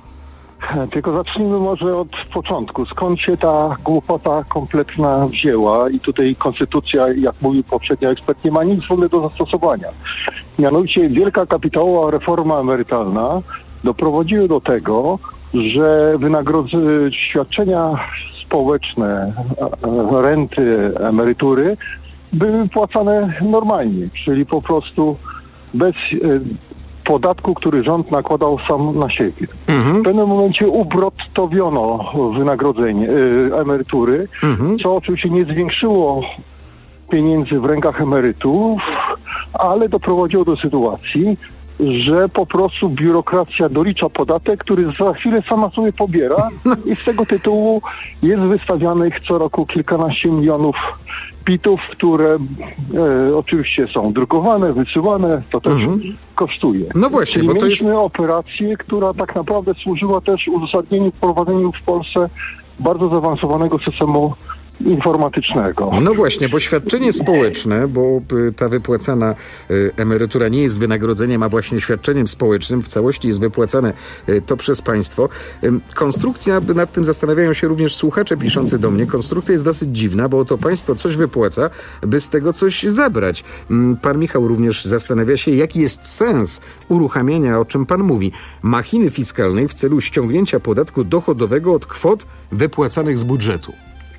Tylko zacznijmy może od początku. Skąd się ta głupota kompletna wzięła? I tutaj konstytucja, jak mówił poprzedni ekspert, nie ma nic w ogóle do zastosowania. Mianowicie wielka kapitałowa reforma emerytalna doprowadziła do tego, że wynagrodzenia, świadczenia społeczne, renty, emerytury były płacane normalnie, czyli po prostu bez podatku, który rząd nakładał sam na siebie. Mhm. W pewnym momencie ubrottowiono wynagrodzenie, emerytury, mhm. co oczywiście nie zwiększyło pieniędzy w rękach emerytów, ale doprowadziło do sytuacji, że po prostu biurokracja dolicza podatek, który za chwilę sama sobie pobiera i z tego tytułu jest wystawianych co roku kilkanaście milionów pitów, które e, oczywiście są drukowane, wysyłane, to też mhm. kosztuje. No właśnie, Czyli bo to mieliśmy jest... operację, która tak naprawdę służyła też uzasadnieniu wprowadzeniu w Polsce bardzo zaawansowanego systemu informatycznego. No właśnie, bo świadczenie społeczne, bo ta wypłacana emerytura nie jest wynagrodzeniem, a właśnie świadczeniem społecznym, w całości jest wypłacane to przez państwo. Konstrukcja, nad tym zastanawiają się również słuchacze piszący do mnie, konstrukcja jest dosyć dziwna, bo to państwo coś wypłaca, by z tego coś zabrać. Pan Michał również zastanawia się, jaki jest sens uruchamiania, o czym pan mówi, machiny fiskalnej w celu ściągnięcia podatku dochodowego od kwot wypłacanych z budżetu.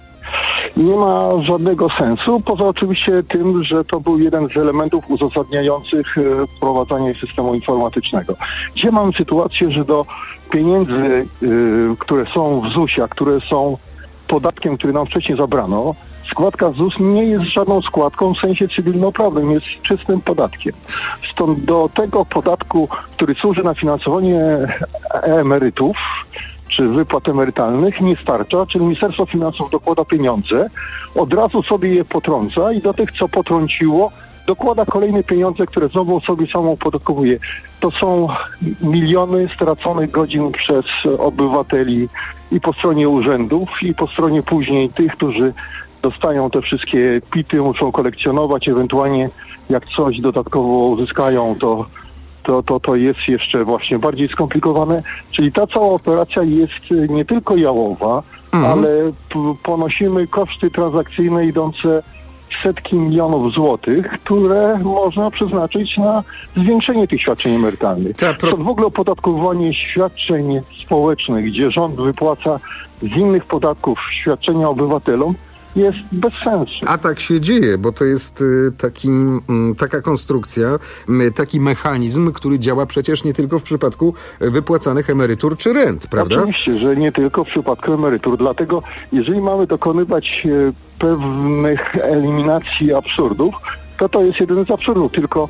Nie ma żadnego sensu, poza oczywiście tym, że to był jeden z elementów uzasadniających wprowadzanie systemu informatycznego. Gdzie mam sytuację, że do pieniędzy, które są w zusie, a które są podatkiem, który nam wcześniej zabrano, składka Z U S nie jest żadną składką w sensie cywilnoprawnym, jest czystym podatkiem. Stąd do tego podatku, który służy na finansowanie emerytów, czy wypłat emerytalnych nie starcza, czyli Ministerstwo Finansów dokłada pieniądze, od razu sobie je potrąca i do tych, co potrąciło, dokłada kolejne pieniądze, które znowu sobie samo opodatkowuje. To są miliony straconych godzin przez obywateli i po stronie urzędów, i po stronie później tych, którzy dostają te wszystkie pity, muszą kolekcjonować, ewentualnie jak coś dodatkowo uzyskają, to to, to, to jest jeszcze właśnie bardziej skomplikowane. Czyli ta cała operacja jest nie tylko jałowa, mhm. ale p- ponosimy koszty transakcyjne idące setki milionów złotych, które można przeznaczyć na zwiększenie tych świadczeń emerytalnych. Pro... W ogóle opodatkowanie świadczeń społecznych, gdzie rząd wypłaca z innych podatków świadczenia obywatelom, jest bez sensu. A tak się dzieje, bo to jest taki, taka konstrukcja, taki mechanizm, który działa przecież nie tylko w przypadku wypłacanych emerytur czy rent, prawda? Oczywiście, że nie tylko w przypadku emerytur. Dlatego jeżeli mamy dokonywać pewnych eliminacji absurdów, to to jest jeden z absurdów. Tylko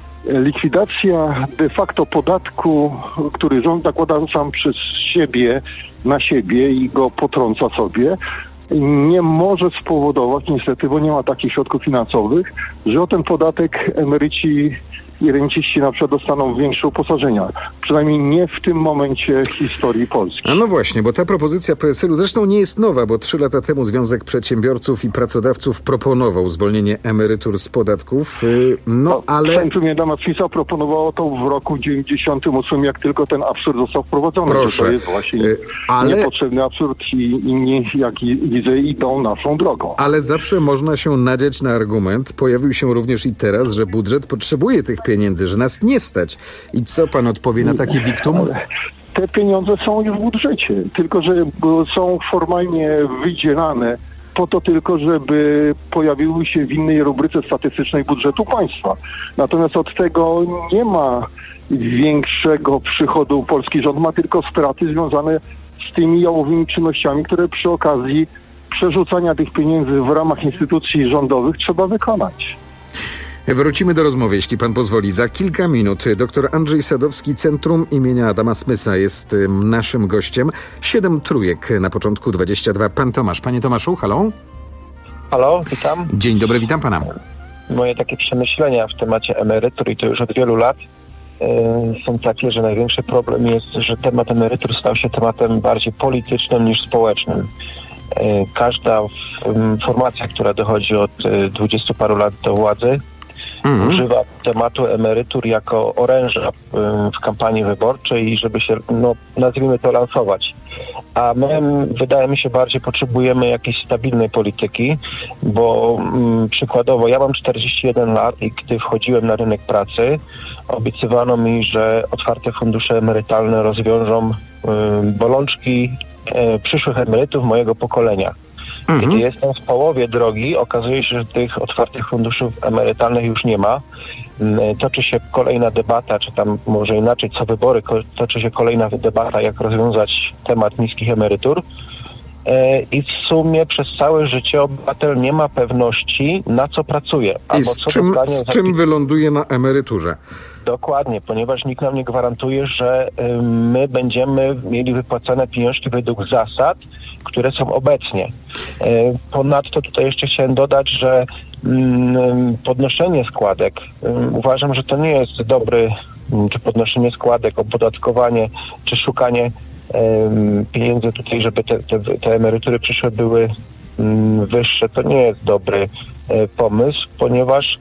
likwidacja de facto podatku, który rząd nakłada sam przez siebie na siebie i go potrąca sobie, nie może spowodować niestety, bo nie ma takich środków finansowych, że o ten podatek emeryci i renciści na przykład dostaną większe uposażenia. Przynajmniej nie w tym momencie historii Polski. A no właśnie, bo ta propozycja P S L u zresztą nie jest nowa, bo trzy lata temu Związek Przedsiębiorców i Pracodawców proponował zwolnienie emerytur z podatków. No, no ale... Centrum Jadama Fisa proponowało to w roku dziewięćdziesiątym ósmym, jak tylko ten absurd został wprowadzony. Proszę. To jest właśnie ale... niepotrzebny absurd i inni, jak widzę, idą naszą drogą. Ale zawsze można się nadzieć na argument, pojawił się również i teraz, że budżet potrzebuje tych pieniędzy, że nas nie stać. I co pan odpowie na takie diktum? Te pieniądze są już w budżecie, tylko że są formalnie wydzielane po to tylko, żeby pojawiły się w innej rubryce statystycznej budżetu państwa. Natomiast od tego nie ma większego przychodu. Polski rząd ma tylko straty związane z tymi jałowymi czynnościami, które przy okazji przerzucania tych pieniędzy w ramach instytucji rządowych trzeba wykonać. Wrócimy do rozmowy, jeśli pan pozwoli. Za kilka minut dr Andrzej Sadowski, Centrum imienia Adama Smysa jest naszym gościem. Siedem trójek na początku, dwadzieścia dwa. Pan Tomasz. Panie Tomaszu, halo? Halo, witam. Dzień dobry, witam pana. Moje takie przemyślenia w temacie emerytur, i to już od wielu lat, yy, są takie, że największy problem jest, że temat emerytur stał się tematem bardziej politycznym niż społecznym. Yy, każda yy, formacja, która dochodzi od yy, dwudziestu paru lat do władzy, Mm-hmm. używa tematu emerytur jako oręża w kampanii wyborczej i żeby się, no nazwijmy to, lansować. A my, wydaje mi się, bardziej potrzebujemy jakiejś stabilnej polityki, bo m, przykładowo ja mam czterdzieści jeden lat i gdy wchodziłem na rynek pracy, obiecywano mi, że otwarte fundusze emerytalne rozwiążą y, bolączki y, przyszłych emerytów mojego pokolenia. Mhm. Gdy jestem w połowie drogi, okazuje się, że tych otwartych funduszów emerytalnych już nie ma. Toczy się kolejna debata, czy tam może inaczej, co wybory, toczy się kolejna debata, jak rozwiązać temat niskich emerytur. I w sumie przez całe życie obywatel nie ma pewności, na co pracuje. I z, co czym, z czym wyląduje na emeryturze? Dokładnie, ponieważ nikt nam nie gwarantuje, że my będziemy mieli wypłacane pieniążki według zasad, które są obecnie. Ponadto tutaj jeszcze chciałem dodać, że podnoszenie składek, uważam, że to nie jest dobry, czy podnoszenie składek, opodatkowanie, czy szukanie pieniędzy tutaj, żeby te, te, te emerytury przyszłe były wyższe. To nie jest dobry pomysł, ponieważ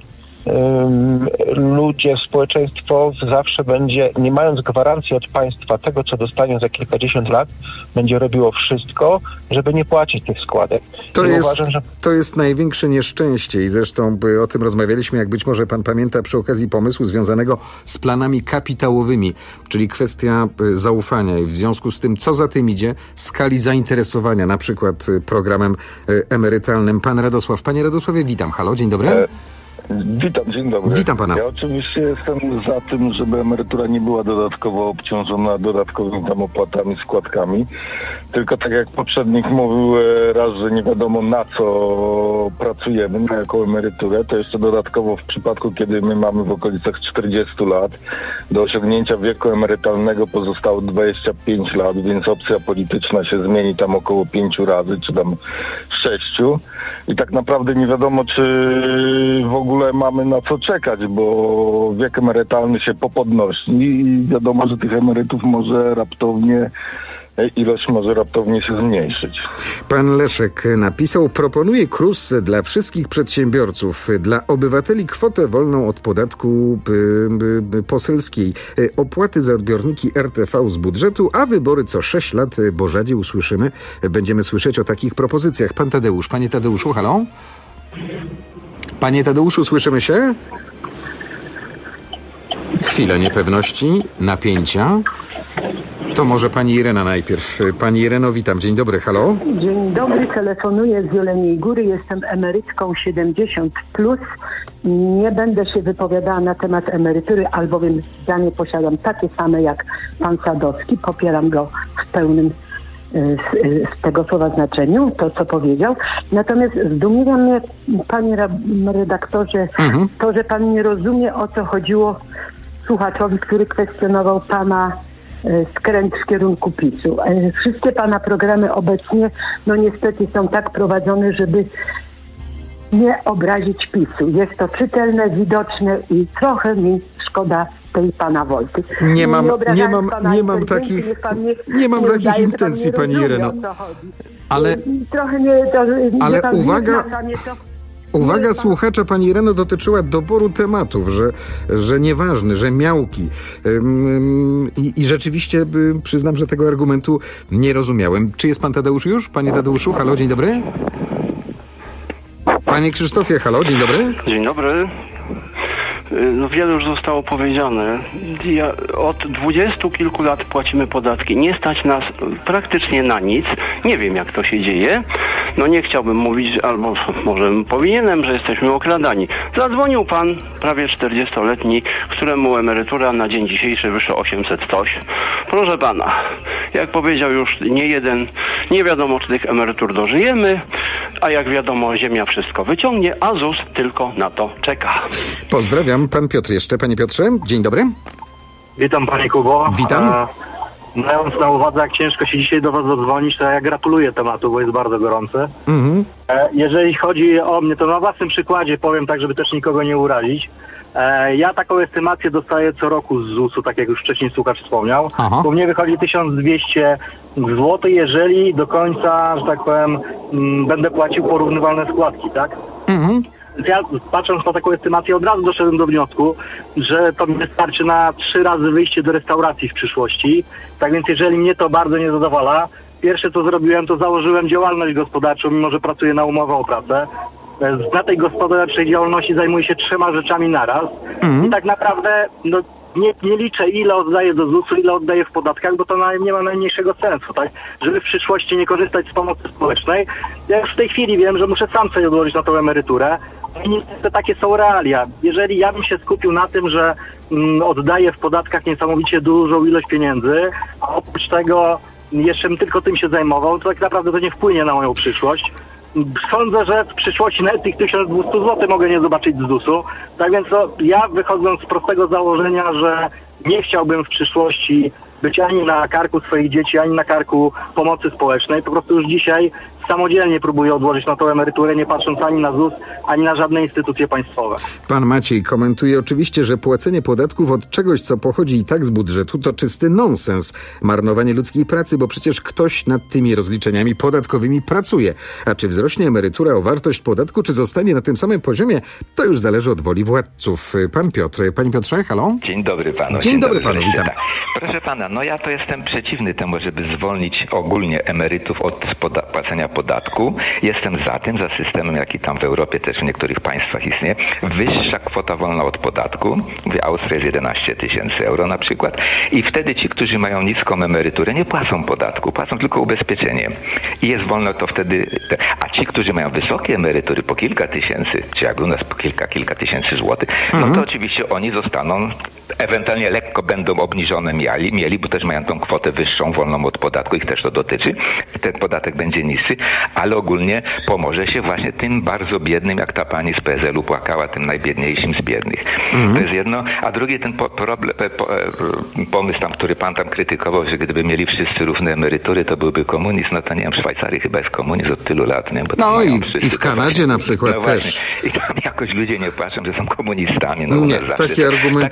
ludzie, społeczeństwo zawsze będzie, nie mając gwarancji od państwa tego, co dostanie za kilkadziesiąt lat, będzie robiło wszystko, żeby nie płacić tych składek. To, jest, uważam, że... to jest największe nieszczęście i zresztą o tym rozmawialiśmy, jak być może pan pamięta, przy okazji pomysłu związanego z planami kapitałowymi, czyli kwestia zaufania i w związku z tym, co za tym idzie, skali zainteresowania, na przykład programem emerytalnym. Pan Radosław. Panie Radosławie, witam. Halo, dzień dobry. E- Witam, dzień dobry. Witam pana. Ja oczywiście jestem za tym, żeby emerytura nie była dodatkowo obciążona dodatkowymi tam opłatami, składkami. Tylko tak jak poprzednik mówił raz, że nie wiadomo na co pracujemy, na jaką emeryturę, to jeszcze dodatkowo w przypadku, kiedy my mamy w okolicach czterdziestu lat, do osiągnięcia wieku emerytalnego pozostało dwadzieścia pięć lat, więc opcja polityczna się zmieni tam około pięciu razy, czy tam sześciu. I tak naprawdę nie wiadomo, czy w ogóle mamy na co czekać, bo wiek emerytalny się popodnosi i wiadomo, że tych emerytów może raptownie ilość może raptownie się zmniejszyć. Pan Leszek napisał, proponuje K R U S dla wszystkich przedsiębiorców, dla obywateli kwotę wolną od podatku y, y, poselskiej, y, opłaty za odbiorniki R T V z budżetu, a wybory co sześć lat, bo rzadziej usłyszymy, będziemy słyszeć o takich propozycjach. Pan Tadeusz, panie Tadeuszu, halo? Panie Tadeuszu, słyszymy się? Chwila niepewności, napięcia. To może pani Irena najpierw. Pani Ireno, witam. Dzień dobry, halo. Dzień dobry, telefonuję z Jeleniej Góry. Jestem emerytką siedemdziesiąt plus. Nie będę się wypowiadała na temat emerytury, albowiem zdanie posiadam takie same jak pan Sadowski. Popieram go w pełnym z, z tego słowa znaczeniu, to co powiedział. Natomiast zdumiewa mnie, panie redaktorze, mhm. to, że pan nie rozumie, o co chodziło słuchaczowi, który kwestionował pana skręt w kierunku PiSu. Wszystkie pana programy obecnie, no niestety są tak prowadzone, żeby nie obrazić PiSu. Jest to czytelne, widoczne i trochę mi szkoda tej pana Wojty. Nie mam, nie, nie mam, nie mam takich, nie, nie mam nie takich udaje, intencji, pani Ireno. Ale, trochę nie, to, ale nie uwaga... to... Uwaga Nie, słuchacza pani Ireno dotyczyła doboru tematów, że, że nieważny, że miałki. Ym, i, I rzeczywiście y, przyznam, że tego argumentu nie rozumiałem. Czy jest pan Tadeusz już? Panie Tadeuszu, halo, dzień dobry. Panie Krzysztofie, halo, dzień dobry. Dzień dobry. No wiele już zostało powiedziane. Ja od dwudziestu kilku lat płacimy podatki. Nie stać nas praktycznie na nic. Nie wiem, jak to się dzieje. No nie chciałbym mówić, albo może powinienem, że jesteśmy okradani. Zadzwonił pan, prawie czterdziestoletni, któremu emerytura na dzień dzisiejszy wyszła osiemset coś. Proszę pana, jak powiedział już nie jeden, nie wiadomo, czy tych emerytur dożyjemy, a jak wiadomo, ziemia wszystko wyciągnie, a Z U S tylko na to czeka. Pozdrawiam. Pan Piotr jeszcze. Panie Piotrze, dzień dobry. Witam panie Kubo. Witam. A, mając na uwadze, jak ciężko się dzisiaj do was dodzwonić, to ja gratuluję tematu, bo jest bardzo gorący. Mhm. E, jeżeli chodzi o mnie, to na własnym przykładzie powiem tak, żeby też nikogo nie urazić. E, ja taką estymację dostaję co roku z Z U S u, tak jak już wcześniej słuchacz wspomniał. Aha. U mnie wychodzi tysiąc dwieście złotych, jeżeli do końca, że tak powiem, m, będę płacił porównywalne składki, tak? Mhm. Ja patrząc na taką estymację od razu doszedłem do wniosku, że to mi wystarczy na trzy razy wyjście do restauracji w przyszłości. Tak więc jeżeli mnie to bardzo nie zadowala, pierwsze co zrobiłem, to założyłem działalność gospodarczą, mimo że pracuję na umowę o pracę. Na tej gospodarczej działalności zajmuję się trzema rzeczami naraz. Mhm. I tak naprawdę no, nie, nie liczę, ile oddaję do Z U S u, ile oddaję w podatkach, bo to na, nie ma najmniejszego sensu, tak? Żeby w przyszłości nie korzystać z pomocy społecznej. Ja już w tej chwili wiem, że muszę sam sobie odłożyć na tą emeryturę. I niestety takie są realia. Jeżeli ja bym się skupił na tym, że mm, oddaję w podatkach niesamowicie dużą ilość pieniędzy, a oprócz tego jeszcze bym tylko tym się zajmował, to tak naprawdę to nie wpłynie na moją przyszłość. Sądzę, że w przyszłości nawet tych tysiąc dwieście złotych mogę nie zobaczyć z Z U S u. Tak więc to ja wychodząc z prostego założenia, że nie chciałbym w przyszłości być ani na karku swoich dzieci, ani na karku pomocy społecznej. Po prostu już dzisiaj samodzielnie próbuję odłożyć na tą emeryturę, nie patrząc ani na Z U S, ani na żadne instytucje państwowe. Pan Maciej komentuje oczywiście, że płacenie podatków od czegoś, co pochodzi i tak z budżetu, to czysty nonsens. Marnowanie ludzkiej pracy, bo przecież ktoś nad tymi rozliczeniami podatkowymi pracuje. A czy wzrośnie emerytura o wartość podatku, czy zostanie na tym samym poziomie, to już zależy od woli władców. Pan Piotr. Panie Piotrze, halo? Dzień dobry panu. Dzień, Dzień dobry, dobry panu, witam. Proszę pana, no ja to jestem przeciwny temu, żeby zwolnić ogólnie emerytów od poda- płacenia podatku. Jestem za tym, za systemem, jaki tam w Europie też w niektórych państwach istnieje. Wyższa kwota wolna od podatku. Mówię, Austria jest jedenaście tysięcy euro na przykład. I wtedy ci, którzy mają niską emeryturę, nie płacą podatku, płacą tylko ubezpieczenie. I jest wolno to wtedy. A ci, którzy mają wysokie emerytury po kilka tysięcy, czy jak u nas po kilka, kilka tysięcy złotych, mhm. no to oczywiście oni zostaną, ewentualnie lekko będą obniżone mieli, mieli, bo też mają tą kwotę wyższą, wolną od podatku, ich też to dotyczy. Ten podatek będzie niższy, ale ogólnie pomoże się właśnie tym bardzo biednym, jak ta pani z P S L u płakała, tym najbiedniejszym z biednych. Mhm. To jest jedno. A drugie, ten po, problem, po, pomysł tam, który pan tam krytykował, że gdyby mieli wszyscy równe emerytury, to byłby komunizm. No to nie wiem, w Szwajcarii chyba jest komunizm od tylu lat, nie? Bo no i, i w Kanadzie na przykład no też. I tam jakoś ludzie nie płaczą, że są komunistami. No, nie, takie argumenty, tak,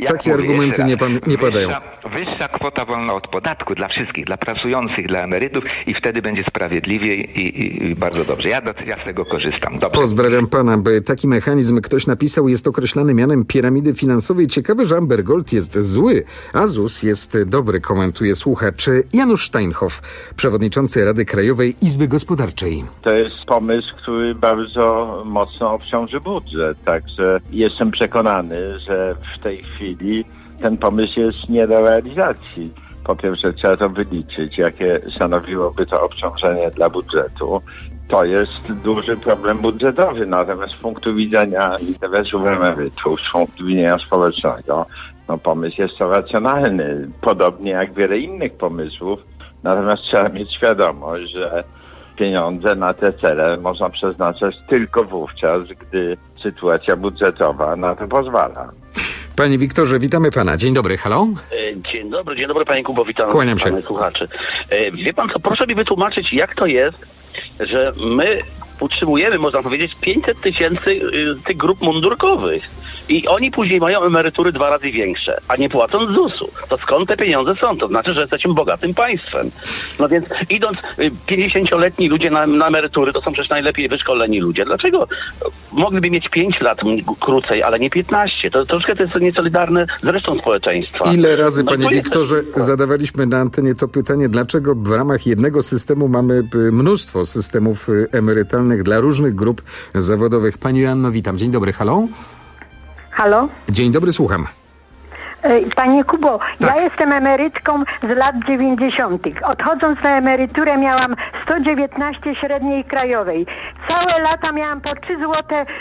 takie mówię, argumenty nie, pan, nie padają. Wyższa, wyższa kwota wolna od podatku dla wszystkich, dla pracujących, dla emerytów i wtedy będzie sprawiedliwiej i, i, i bardzo dobrze. Ja, do, ja z tego korzystam. Dobrze. Pozdrawiam pana. By taki mechanizm ktoś napisał, jest określany mianem piramidy finansowej. Ciekawe, że Amber Gold jest zły, a ZUS jest dobry, komentuje słuchacz Janusz Steinhoff, przewodniczący Rady Krajowej Izby Gospodarczej. To jest pomysł, który bardzo mocno obciąży budżet, także jestem przekonany, że w tej chwili ten pomysł jest nie do realizacji. Po pierwsze trzeba to wyliczyć, jakie stanowiłoby to obciążenie dla budżetu. To jest duży problem budżetowy, natomiast z punktu widzenia interesów emerytów, z punktu widzenia społecznego, no pomysł jest to racjonalny, podobnie jak wiele innych pomysłów, natomiast trzeba mieć świadomość, że pieniądze na te cele można przeznaczać tylko wówczas, gdy sytuacja budżetowa na to pozwala. Panie Wiktorze, witamy pana. Dzień dobry, halo? Dzień dobry, dzień dobry panie Kubo, witam Kłaniam się. słuchaczy. Wie pan co, proszę mi wytłumaczyć, jak to jest, że my utrzymujemy, można powiedzieć, pięćset tysięcy tych grup mundurkowych i oni później mają emerytury dwa razy większe, a nie płacąc zusu. To skąd te pieniądze są? To znaczy, że jesteśmy bogatym państwem. No więc idąc pięćdziesięcioletni ludzie na, na emerytury, to są przecież najlepiej wyszkoleni ludzie. Dlaczego mogliby mieć pięć lat krócej, ale nie piętnaście? To troszkę to jest niesolidarne z resztą społeczeństwa. Ile razy, no panie Wiktorze, jest... zadawaliśmy na antenie to pytanie, dlaczego w ramach jednego systemu mamy mnóstwo systemów emerytalnych dla różnych grup zawodowych. Pani Joanno, witam. Dzień dobry, halo? Halo? Dzień dobry, słucham. Panie Kubo, tak. Ja jestem emerytką z lat dziewięćdziesiątych. Odchodząc na emeryturę miałam sto dziewiętnaście średniej krajowej. Całe lata miałam po trzy złote e,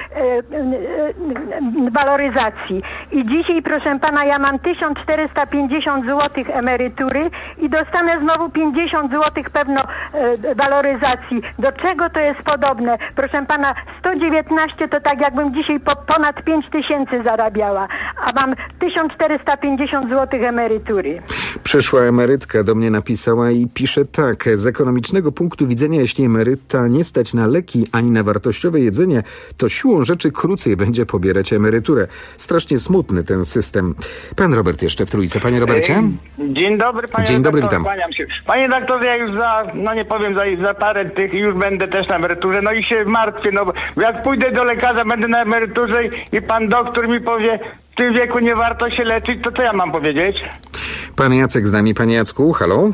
e, waloryzacji. I dzisiaj, proszę pana, ja mam tysiąc czterysta pięćdziesiąt złotych emerytury i dostanę znowu pięćdziesiąt złotych pewno e, waloryzacji. Do czego to jest podobne? Proszę pana, sto dziewiętnaście to tak jakbym dzisiaj po ponad pięć tysięcy zarabiała, a mam tysiąc czterysta pięćdziesiąt złotych emerytury. Przyszła emerytka do mnie napisała i pisze tak. Z ekonomicznego punktu widzenia, jeśli emeryta nie stać na leki ani na wartościowe jedzenie, to siłą rzeczy krócej będzie pobierać emeryturę. Strasznie smutny ten system. Pan Robert jeszcze w trójce. Panie Robercie? Dzień dobry, panie Dzień dobry, doktor, witam. kłaniam się. Panie doktorze, ja już za, no nie powiem, za, za parę tych już będę też na emeryturze, no i się martwię, no bo jak pójdę do lekarza, będę na emeryturze i, i pan doktor mi powie, w tym wieku nie warto się leczyć, to co ja mam powiedzieć? Pan Jacek z nami. Panie Jacku, halo?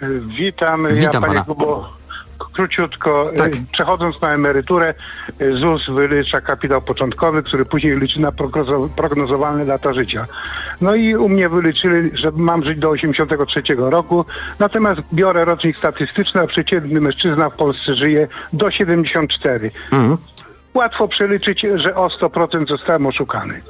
Witam, Witam ja pana. panie Kubo, króciutko, Tak. przechodząc na emeryturę, ZUS wylicza kapitał początkowy, który później liczy na prognozo- prognozowane lata życia. No i u mnie wyliczyli, że mam żyć do osiemdziesiątego trzeciego roku, natomiast biorę rocznik statystyczny, a przeciętny mężczyzna w Polsce żyje do siedemdziesiąt cztery. Mhm. Łatwo przeliczyć, że o sto procent zostałem oszukany.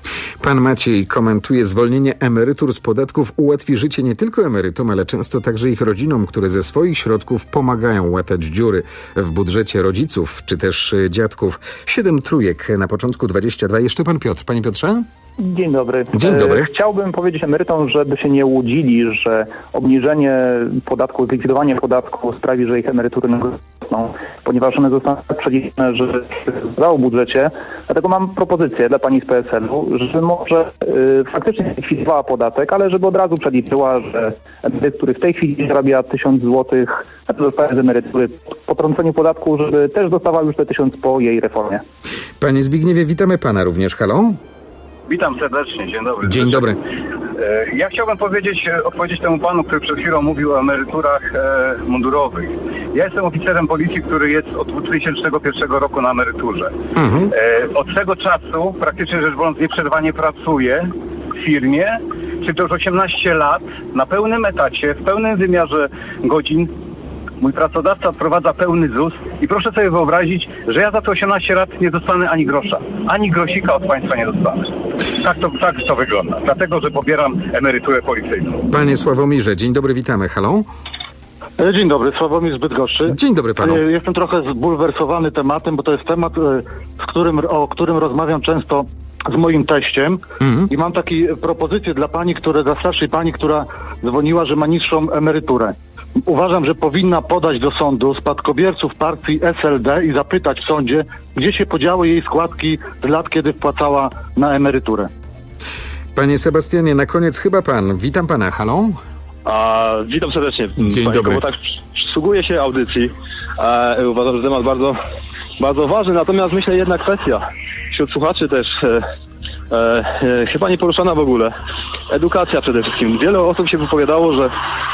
Pan Maciej komentuje, zwolnienie emerytur z podatków ułatwi życie nie tylko emerytom, ale często także ich rodzinom, które ze swoich środków pomagają łatać dziury w budżecie rodziców czy też dziadków. Siedem trójek na początku dwadzieścia dwa. Jeszcze pan Piotr. Panie Piotrze? Dzień dobry. Dzień dobry. E, Chciałbym powiedzieć emerytom, żeby się nie łudzili, że obniżenie podatku, zlikwidowanie podatku sprawi, że ich emerytury nie rosną, ponieważ one zostaną tak przeliczone, że w budżecie. Dlatego mam propozycję dla pani z P S L-u, żeby może y, faktycznie zlikwidowała podatek, ale żeby od razu przeliczyła, że emeryt, który w tej chwili zarabia tysiąc złotych, a to dostaje z emerytury po trąceniu podatku, żeby też dostawał już te tysiąc po jej reformie. Panie Zbigniewie, witamy pana również. Halo? Witam serdecznie, dzień dobry. Dzień dobry. Ja chciałbym powiedzieć, odpowiedzieć temu panu, który przed chwilą mówił o emeryturach e, mundurowych. Ja jestem oficerem policji, który jest od dwa tysiące pierwszego roku na emeryturze. Mhm. E, od tego czasu, praktycznie rzecz biorąc, nieprzerwanie pracuję w firmie, czyli to już osiemnaście lat, na pełnym etacie, w pełnym wymiarze godzin. Mój pracodawca wprowadza pełny ZUS i proszę sobie wyobrazić, że ja za te osiemnaście lat nie dostanę ani grosza. Ani grosika od państwa nie dostanę. Tak to, tak to wygląda. Dlatego, że pobieram emeryturę policyjną. Panie Sławomirze, dzień dobry, witamy. Halo? Dzień dobry, Sławomir z Bydgoszczy. Dzień dobry panu. Jestem trochę zbulwersowany tematem, bo to jest temat, z którym, o którym rozmawiam często z moim teściem. Mhm. I mam taką propozycję dla pani, która, dla starszej pani, która dzwoniła, że ma niższą emeryturę. Uważam, że powinna podać do sądu spadkobierców partii S L D i zapytać w sądzie, gdzie się podziały jej składki z lat, kiedy wpłacała na emeryturę. Panie Sebastianie, na koniec chyba pan. Witam pana, halo? A, witam serdecznie. Dzień Panie, dobry. Bo tak przysługuje się audycji. E, uważam, że temat bardzo, bardzo ważny, natomiast myślę jedna kwestia wśród słuchaczy też e, e, e, chyba nie poruszana w ogóle. Edukacja przede wszystkim. Wiele osób się wypowiadało, że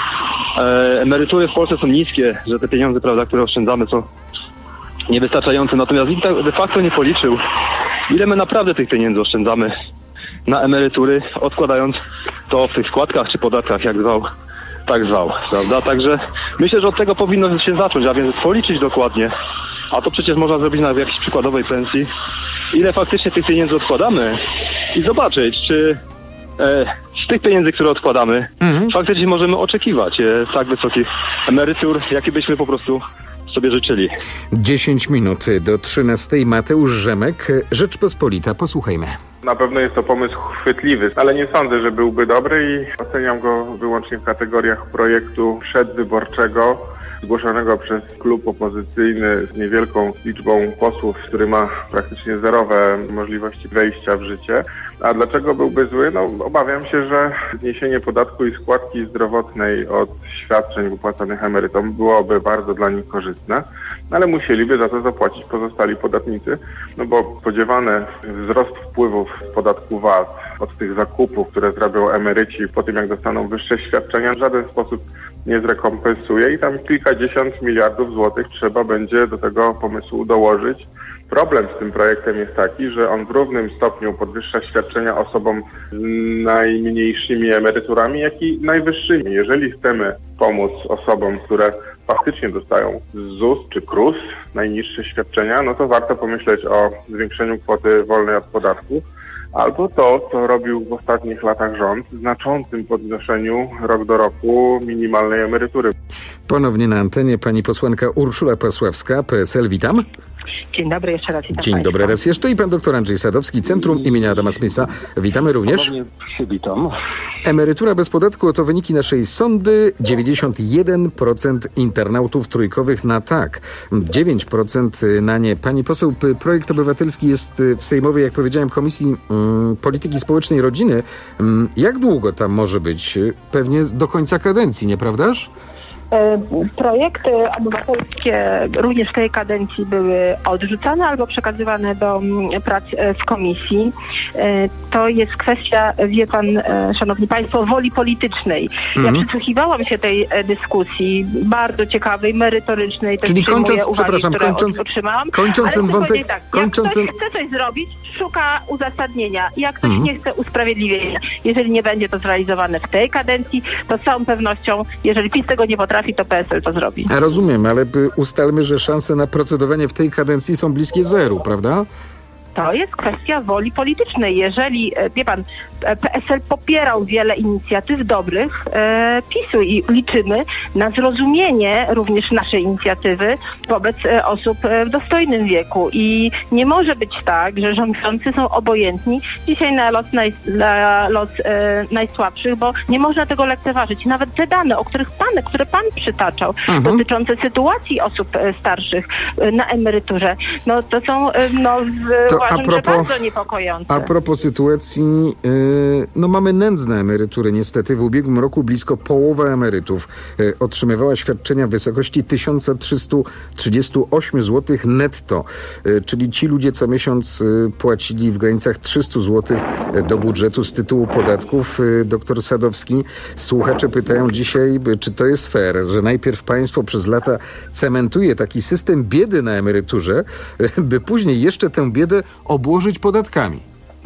e, emerytury w Polsce są niskie, że te pieniądze, prawda, które oszczędzamy, są niewystarczające. Natomiast nikt de facto nie policzył, ile my naprawdę tych pieniędzy oszczędzamy na emerytury, odkładając to w tych składkach czy podatkach, jak zwał, tak zwał, prawda? Także myślę, że od tego powinno się zacząć, a więc policzyć dokładnie, a to przecież można zrobić na jakiejś przykładowej pensji, ile faktycznie tych pieniędzy odkładamy i zobaczyć, czy e, z tych pieniędzy, które odkładamy, mhm. faktycznie możemy oczekiwać e, tak wysokich emerytur, jakie byśmy po prostu sobie życzyli. dziesięć minut do trzynastej. Mateusz Rzemek, Rzeczpospolita. Posłuchajmy. Na pewno jest to pomysł chwytliwy, ale nie sądzę, że byłby dobry i oceniam go wyłącznie w kategoriach projektu przedwyborczego zgłoszonego przez klub opozycyjny z niewielką liczbą posłów, który ma praktycznie zerowe możliwości wejścia w życie. A dlaczego byłby zły? No, obawiam się, że zniesienie podatku i składki zdrowotnej od świadczeń wypłacanych emerytom byłoby bardzo dla nich korzystne, ale musieliby za to zapłacić pozostali podatnicy, no bo spodziewany wzrost wpływów z podatku V A T od tych zakupów, które zrobią emeryci po tym, jak dostaną wyższe świadczenia, w żaden sposób nie zrekompensuje i tam kilkadziesiąt miliardów złotych trzeba będzie do tego pomysłu dołożyć. Problem z tym projektem jest taki, że on w równym stopniu podwyższa świadczenia osobom z najmniejszymi emeryturami, jak i najwyższymi. Jeżeli chcemy pomóc osobom, które faktycznie dostają z Z U S czy K R U S najniższe świadczenia, no to warto pomyśleć o zwiększeniu kwoty wolnej od podatku, albo to, co robił w ostatnich latach rząd, znaczącym podnoszeniu rok do roku minimalnej emerytury. Ponownie na antenie pani posłanka Urszula Pasławska, P S L. Witam. Dzień dobry, jeszcze raz witam Dzień Państwa. dobry raz jeszcze i pan doktor Andrzej Sadowski, Centrum imienia Adama Smitha. Witamy również. Witam. Emerytura bez podatku, to wyniki naszej sondy. dziewięćdziesiąt jeden procent internautów trójkowych na tak, dziewięć procent na nie. Pani poseł, projekt obywatelski jest w sejmowej, jak powiedziałem, Komisji um, Polityki Społecznej i Rodziny. Um, jak długo tam może być? Pewnie do końca kadencji, nieprawdaż? Projekty obywatelskie również w tej kadencji były odrzucane albo przekazywane do prac w komisji. To jest kwestia, wie pan, szanowni państwo, woli politycznej. Mhm. Ja przysłuchiwałam się tej dyskusji, bardzo ciekawej, merytorycznej. Czyli kończąc, uwagi, przepraszam, kończąc, otrzymałam. kończąc ten wątek... Tak, kończąc jak ktoś chce coś zrobić, szuka uzasadnienia. Jak ktoś mhm. nie chce usprawiedliwienia, jeżeli nie będzie to zrealizowane w tej kadencji, to z całą pewnością, jeżeli PiS tego nie potrafi, to P S L to zrobi. A rozumiem, ale ustalmy, że szanse na procedowanie w tej kadencji są bliskie zeru, prawda? To jest kwestia woli politycznej. Jeżeli, wie pan, P S L popierał wiele inicjatyw dobrych e, PiSu i liczymy na zrozumienie również naszej inicjatywy wobec e, osób w dostojnym wieku. I nie może być tak, że rządzący są obojętni dzisiaj na los, naj, na los e, najsłabszych, bo nie można tego lekceważyć. Nawet te dane, o których pan, które pan przytaczał, mhm. dotyczące sytuacji osób e, starszych e, na emeryturze, no to są e, no, w, to uważam, a propos, że bardzo niepokojące. A propos sytuacji, yy, no mamy nędzne emerytury. Niestety w ubiegłym roku blisko połowa emerytów yy, otrzymywała świadczenia w wysokości tysiąc trzysta trzydzieści osiem złotych netto. Yy, czyli ci ludzie co miesiąc yy, płacili w granicach trzysta złotych yy, do budżetu z tytułu podatków. Yy, doktor Sadowski, słuchacze pytają dzisiaj, yy, czy to jest fair, że najpierw państwo przez lata cementuje taki system biedy na emeryturze, yy, by później jeszcze tę biedę obłożyć podatkami.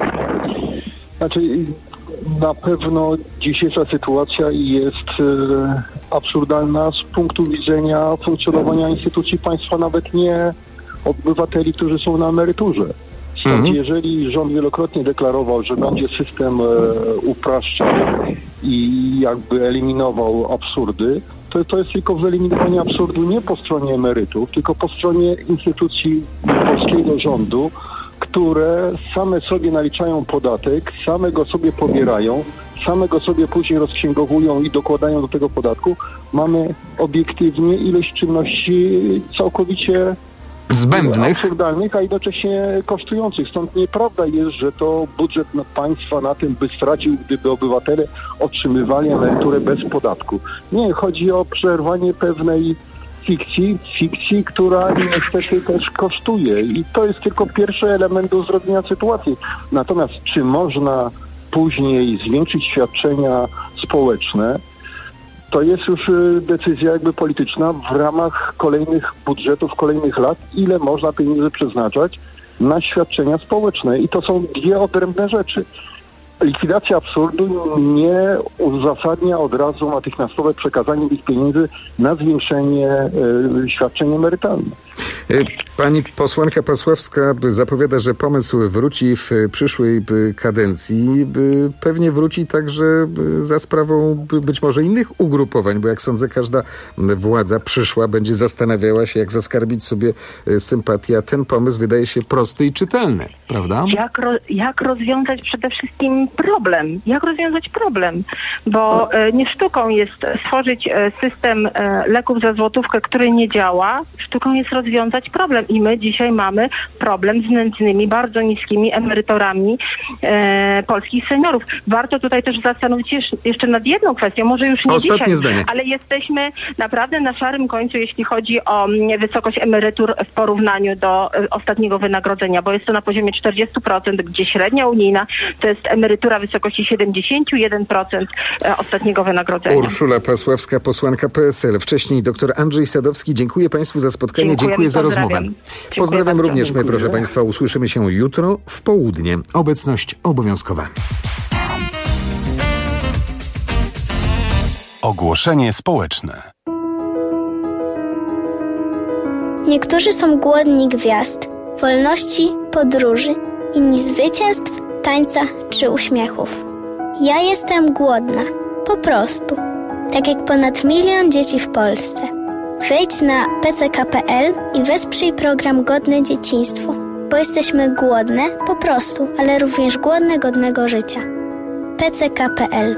Znaczy, na pewno dzisiejsza sytuacja jest e, absurdalna z punktu widzenia funkcjonowania instytucji państwa, nawet nie obywateli, którzy są na emeryturze. Stąd mhm. jeżeli rząd wielokrotnie deklarował, że będzie system e, upraszczał i jakby eliminował absurdy, to, to jest tylko wyeliminowanie absurdu nie po stronie emerytów, tylko po stronie instytucji polskiego rządu, które same sobie naliczają podatek, same go sobie pobierają, same go sobie później rozksięgowują i dokładają do tego podatku. Mamy obiektywnie ilość czynności całkowicie zbędnych, absurdalnych, a jednocześnie kosztujących. Stąd nieprawda jest, że to budżet na państwa na tym by stracił, gdyby obywatele otrzymywali emeryturę bez podatku. Nie, chodzi o przerwanie pewnej fikcji, fikcji, która niestety też kosztuje. I to jest tylko pierwszy element do zrobienia sytuacji. Natomiast czy można później zwiększyć świadczenia społeczne, to jest już decyzja jakby polityczna w ramach kolejnych budżetów, kolejnych lat, ile można pieniędzy przeznaczać na świadczenia społeczne. I to są dwie odrębne rzeczy. Likwidacja absurdu nie uzasadnia od razu natychmiastowe przekazanie tych pieniędzy na zwiększenie y, świadczeń emerytalnych. Pani posłanka Pasławska zapowiada, że pomysł wróci w przyszłej kadencji. Pewnie wróci także za sprawą być może innych ugrupowań, bo jak sądzę, każda władza przyszła będzie zastanawiała się, jak zaskarbić sobie sympatię. A ten pomysł wydaje się prosty i czytelny, prawda? Jak, ro, jak rozwiązać przede wszystkim problem? Jak rozwiązać problem? Bo e, nie sztuką jest stworzyć e, system e, leków za złotówkę, który nie działa. Sztuką jest rozwiązać problem i my dzisiaj mamy problem z nędznymi, bardzo niskimi emeryturami e, polskich seniorów. Warto tutaj też zastanowić się jeszcze nad jedną kwestią, może już nie Ostatnie dzisiaj, zdanie. ale jesteśmy naprawdę na szarym końcu, jeśli chodzi o wysokość emerytur w porównaniu do e, ostatniego wynagrodzenia, bo jest to na poziomie czterdzieści procent, gdzie średnia unijna to jest emerytura w wysokości siedemdziesiąt jeden procent e, ostatniego wynagrodzenia. Urszula Pasławska, posłanka P S L. Wcześniej dr Andrzej Sadowski. Dziękuję Państwu za spotkanie. Dziękuję, Dziękuję za rozmowę. Dziękuję Pozdrawiam bardzo. również my, Dziękuję. proszę Państwa. Usłyszymy się jutro w południe. Obecność obowiązkowa. Ogłoszenie społeczne. Niektórzy są głodni gwiazd, wolności, podróży, inni zwycięstw, tańca czy uśmiechów. Ja jestem głodna, po prostu. Tak jak ponad milion dzieci w Polsce. Wejdź na p c k kropka p l i wesprzyj program Godne Dzieciństwo, bo jesteśmy głodne po prostu, ale również głodne godnego życia. p c k kropka p l.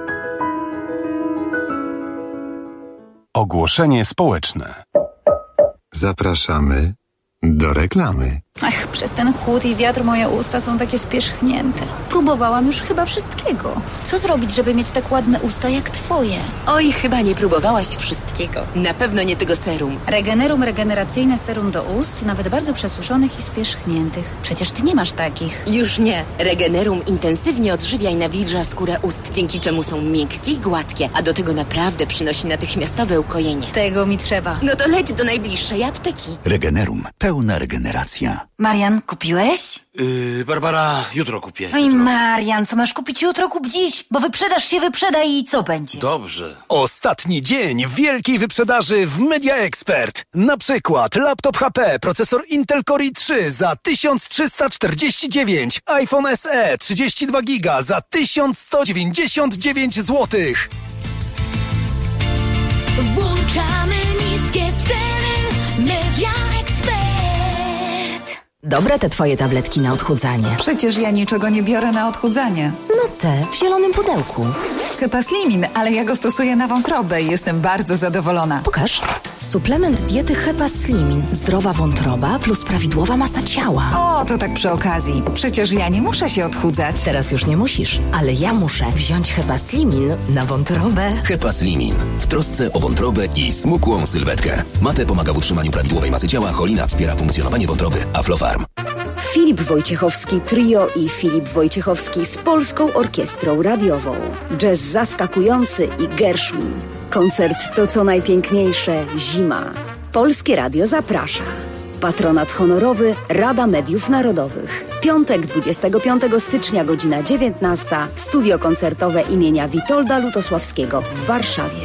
Ogłoszenie społeczne. Zapraszamy do reklamy. Ach, przez ten chłód i wiatr moje usta są takie spierzchnięte. Próbowałam już chyba wszystkiego. Co zrobić, żeby mieć tak ładne usta jak twoje? Oj, chyba nie próbowałaś wszystkiego. Na pewno nie tego serum. Regenerum regeneracyjne serum do ust, nawet bardzo przesuszonych i spierzchniętych. Przecież ty nie masz takich. Już nie. Regenerum intensywnie odżywia i nawilża skórę ust, dzięki czemu są miękkie i gładkie, a do tego naprawdę przynosi natychmiastowe ukojenie. Tego mi trzeba. No to leć do najbliższej apteki. Regenerum. Pełna regeneracja. Marian, kupiłeś? Yy, Barbara, jutro kupię. Oj, Marian, co masz kupić jutro, kup dziś, bo wyprzedaż się wyprzeda i co będzie? Dobrze. Ostatni dzień wielkiej wyprzedaży w Media Expert. Na przykład laptop H P, procesor Intel Core i trzy za tysiąc trzysta czterdzieści dziewięć, iPhone S E trzydzieści dwa giga za tysiąc sto dziewięćdziesiąt dziewięć złotych. Włączamy niskie ceny Media Expert. Dobre te twoje tabletki na odchudzanie. Przecież ja niczego nie biorę na odchudzanie. No te, w zielonym pudełku. Chyba Slimin, ale ja go stosuję na wątrobę i jestem bardzo zadowolona. Pokaż. Suplement diety Hepa Slimin. Zdrowa wątroba plus prawidłowa masa ciała. O, to tak przy okazji. Przecież ja nie muszę się odchudzać. Teraz już nie musisz, ale ja muszę wziąć Hepa Slimin na wątrobę. Hepa Slimin. W trosce o wątrobę i smukłą sylwetkę. Mate pomaga w utrzymaniu prawidłowej masy ciała, cholina wspiera funkcjonowanie wątroby. Aflofarm. Filip Wojciechowski Trio i Filip Wojciechowski z Polską Orkiestrą Radiową. Jazz zaskakujący i Gershwin. Koncert to co najpiękniejsze zima. Polskie Radio zaprasza. Patronat honorowy Rada Mediów Narodowych. Piątek dwudziestego piątego stycznia, godzina dziewiętnasta. Studio koncertowe imienia Witolda Lutosławskiego w Warszawie.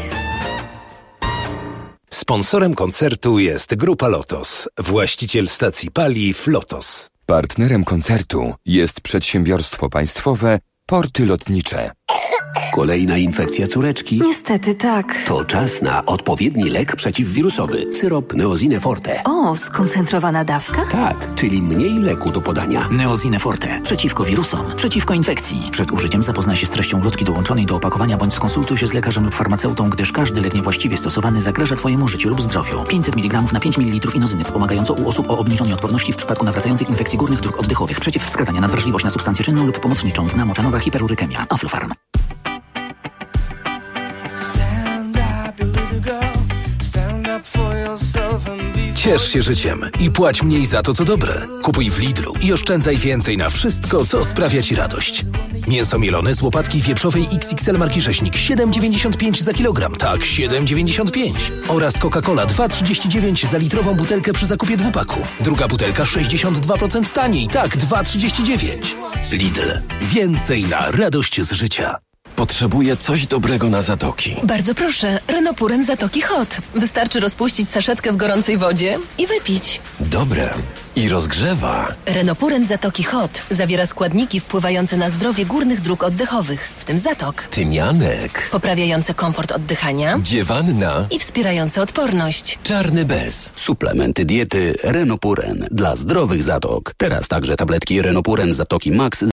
Sponsorem koncertu jest Grupa Lotos, właściciel stacji paliw Lotos. Partnerem koncertu jest przedsiębiorstwo państwowe Porty Lotnicze. Kolejna infekcja córeczki? Niestety tak. To czas na odpowiedni lek przeciwwirusowy. Syrop Neosine Forte. O, skoncentrowana dawka? Tak, czyli mniej leku do podania. Neosine Forte. Przeciwko wirusom, przeciwko infekcji. Przed użyciem zapoznaj się z treścią ulotki dołączonej do opakowania bądź skonsultuj się z lekarzem lub farmaceutą, gdyż każdy lek niewłaściwie stosowany zagraża Twojemu życiu lub zdrowiu. pięćset miligramów na pięć mililitrów inozyny wspomagająco u osób o obniżonej odporności w przypadku nawracających infekcji górnych dróg oddechowych. Przeciwwskazania na wrażliwość na substancję czynną lub pomocniczą. Dna moczanowa, hiperurykemia. Aflofarm. Ciesz się życiem i płać mniej za to, co dobre. Kupuj w Lidlu i oszczędzaj więcej na wszystko, co sprawia Ci radość. Mięso mielone z łopatki wieprzowej X X L marki Sześnik siedem dziewięćdziesiąt pięć za kilogram. Tak, siedem dziewięćdziesiąt pięć. Oraz Coca-Cola dwa trzydzieści dziewięć za litrową butelkę przy zakupie dwupaku. Druga butelka sześćdziesiąt dwa procent taniej. Tak, dwa trzydzieści dziewięć. Lidl. Więcej na radość z życia. Potrzebuję coś dobrego na zatoki. Bardzo proszę, Renopuren Zatoki Hot. Wystarczy rozpuścić saszetkę w gorącej wodzie i wypić. Dobre. I rozgrzewa. Renopuren Zatoki Hot zawiera składniki wpływające na zdrowie górnych dróg oddechowych, w tym zatok. Tymianek. Poprawiające komfort oddychania. Dziewanna. I wspierające odporność. Czarny bez. Suplementy diety Renopuren dla zdrowych zatok. Teraz także tabletki Renopuren Zatoki Max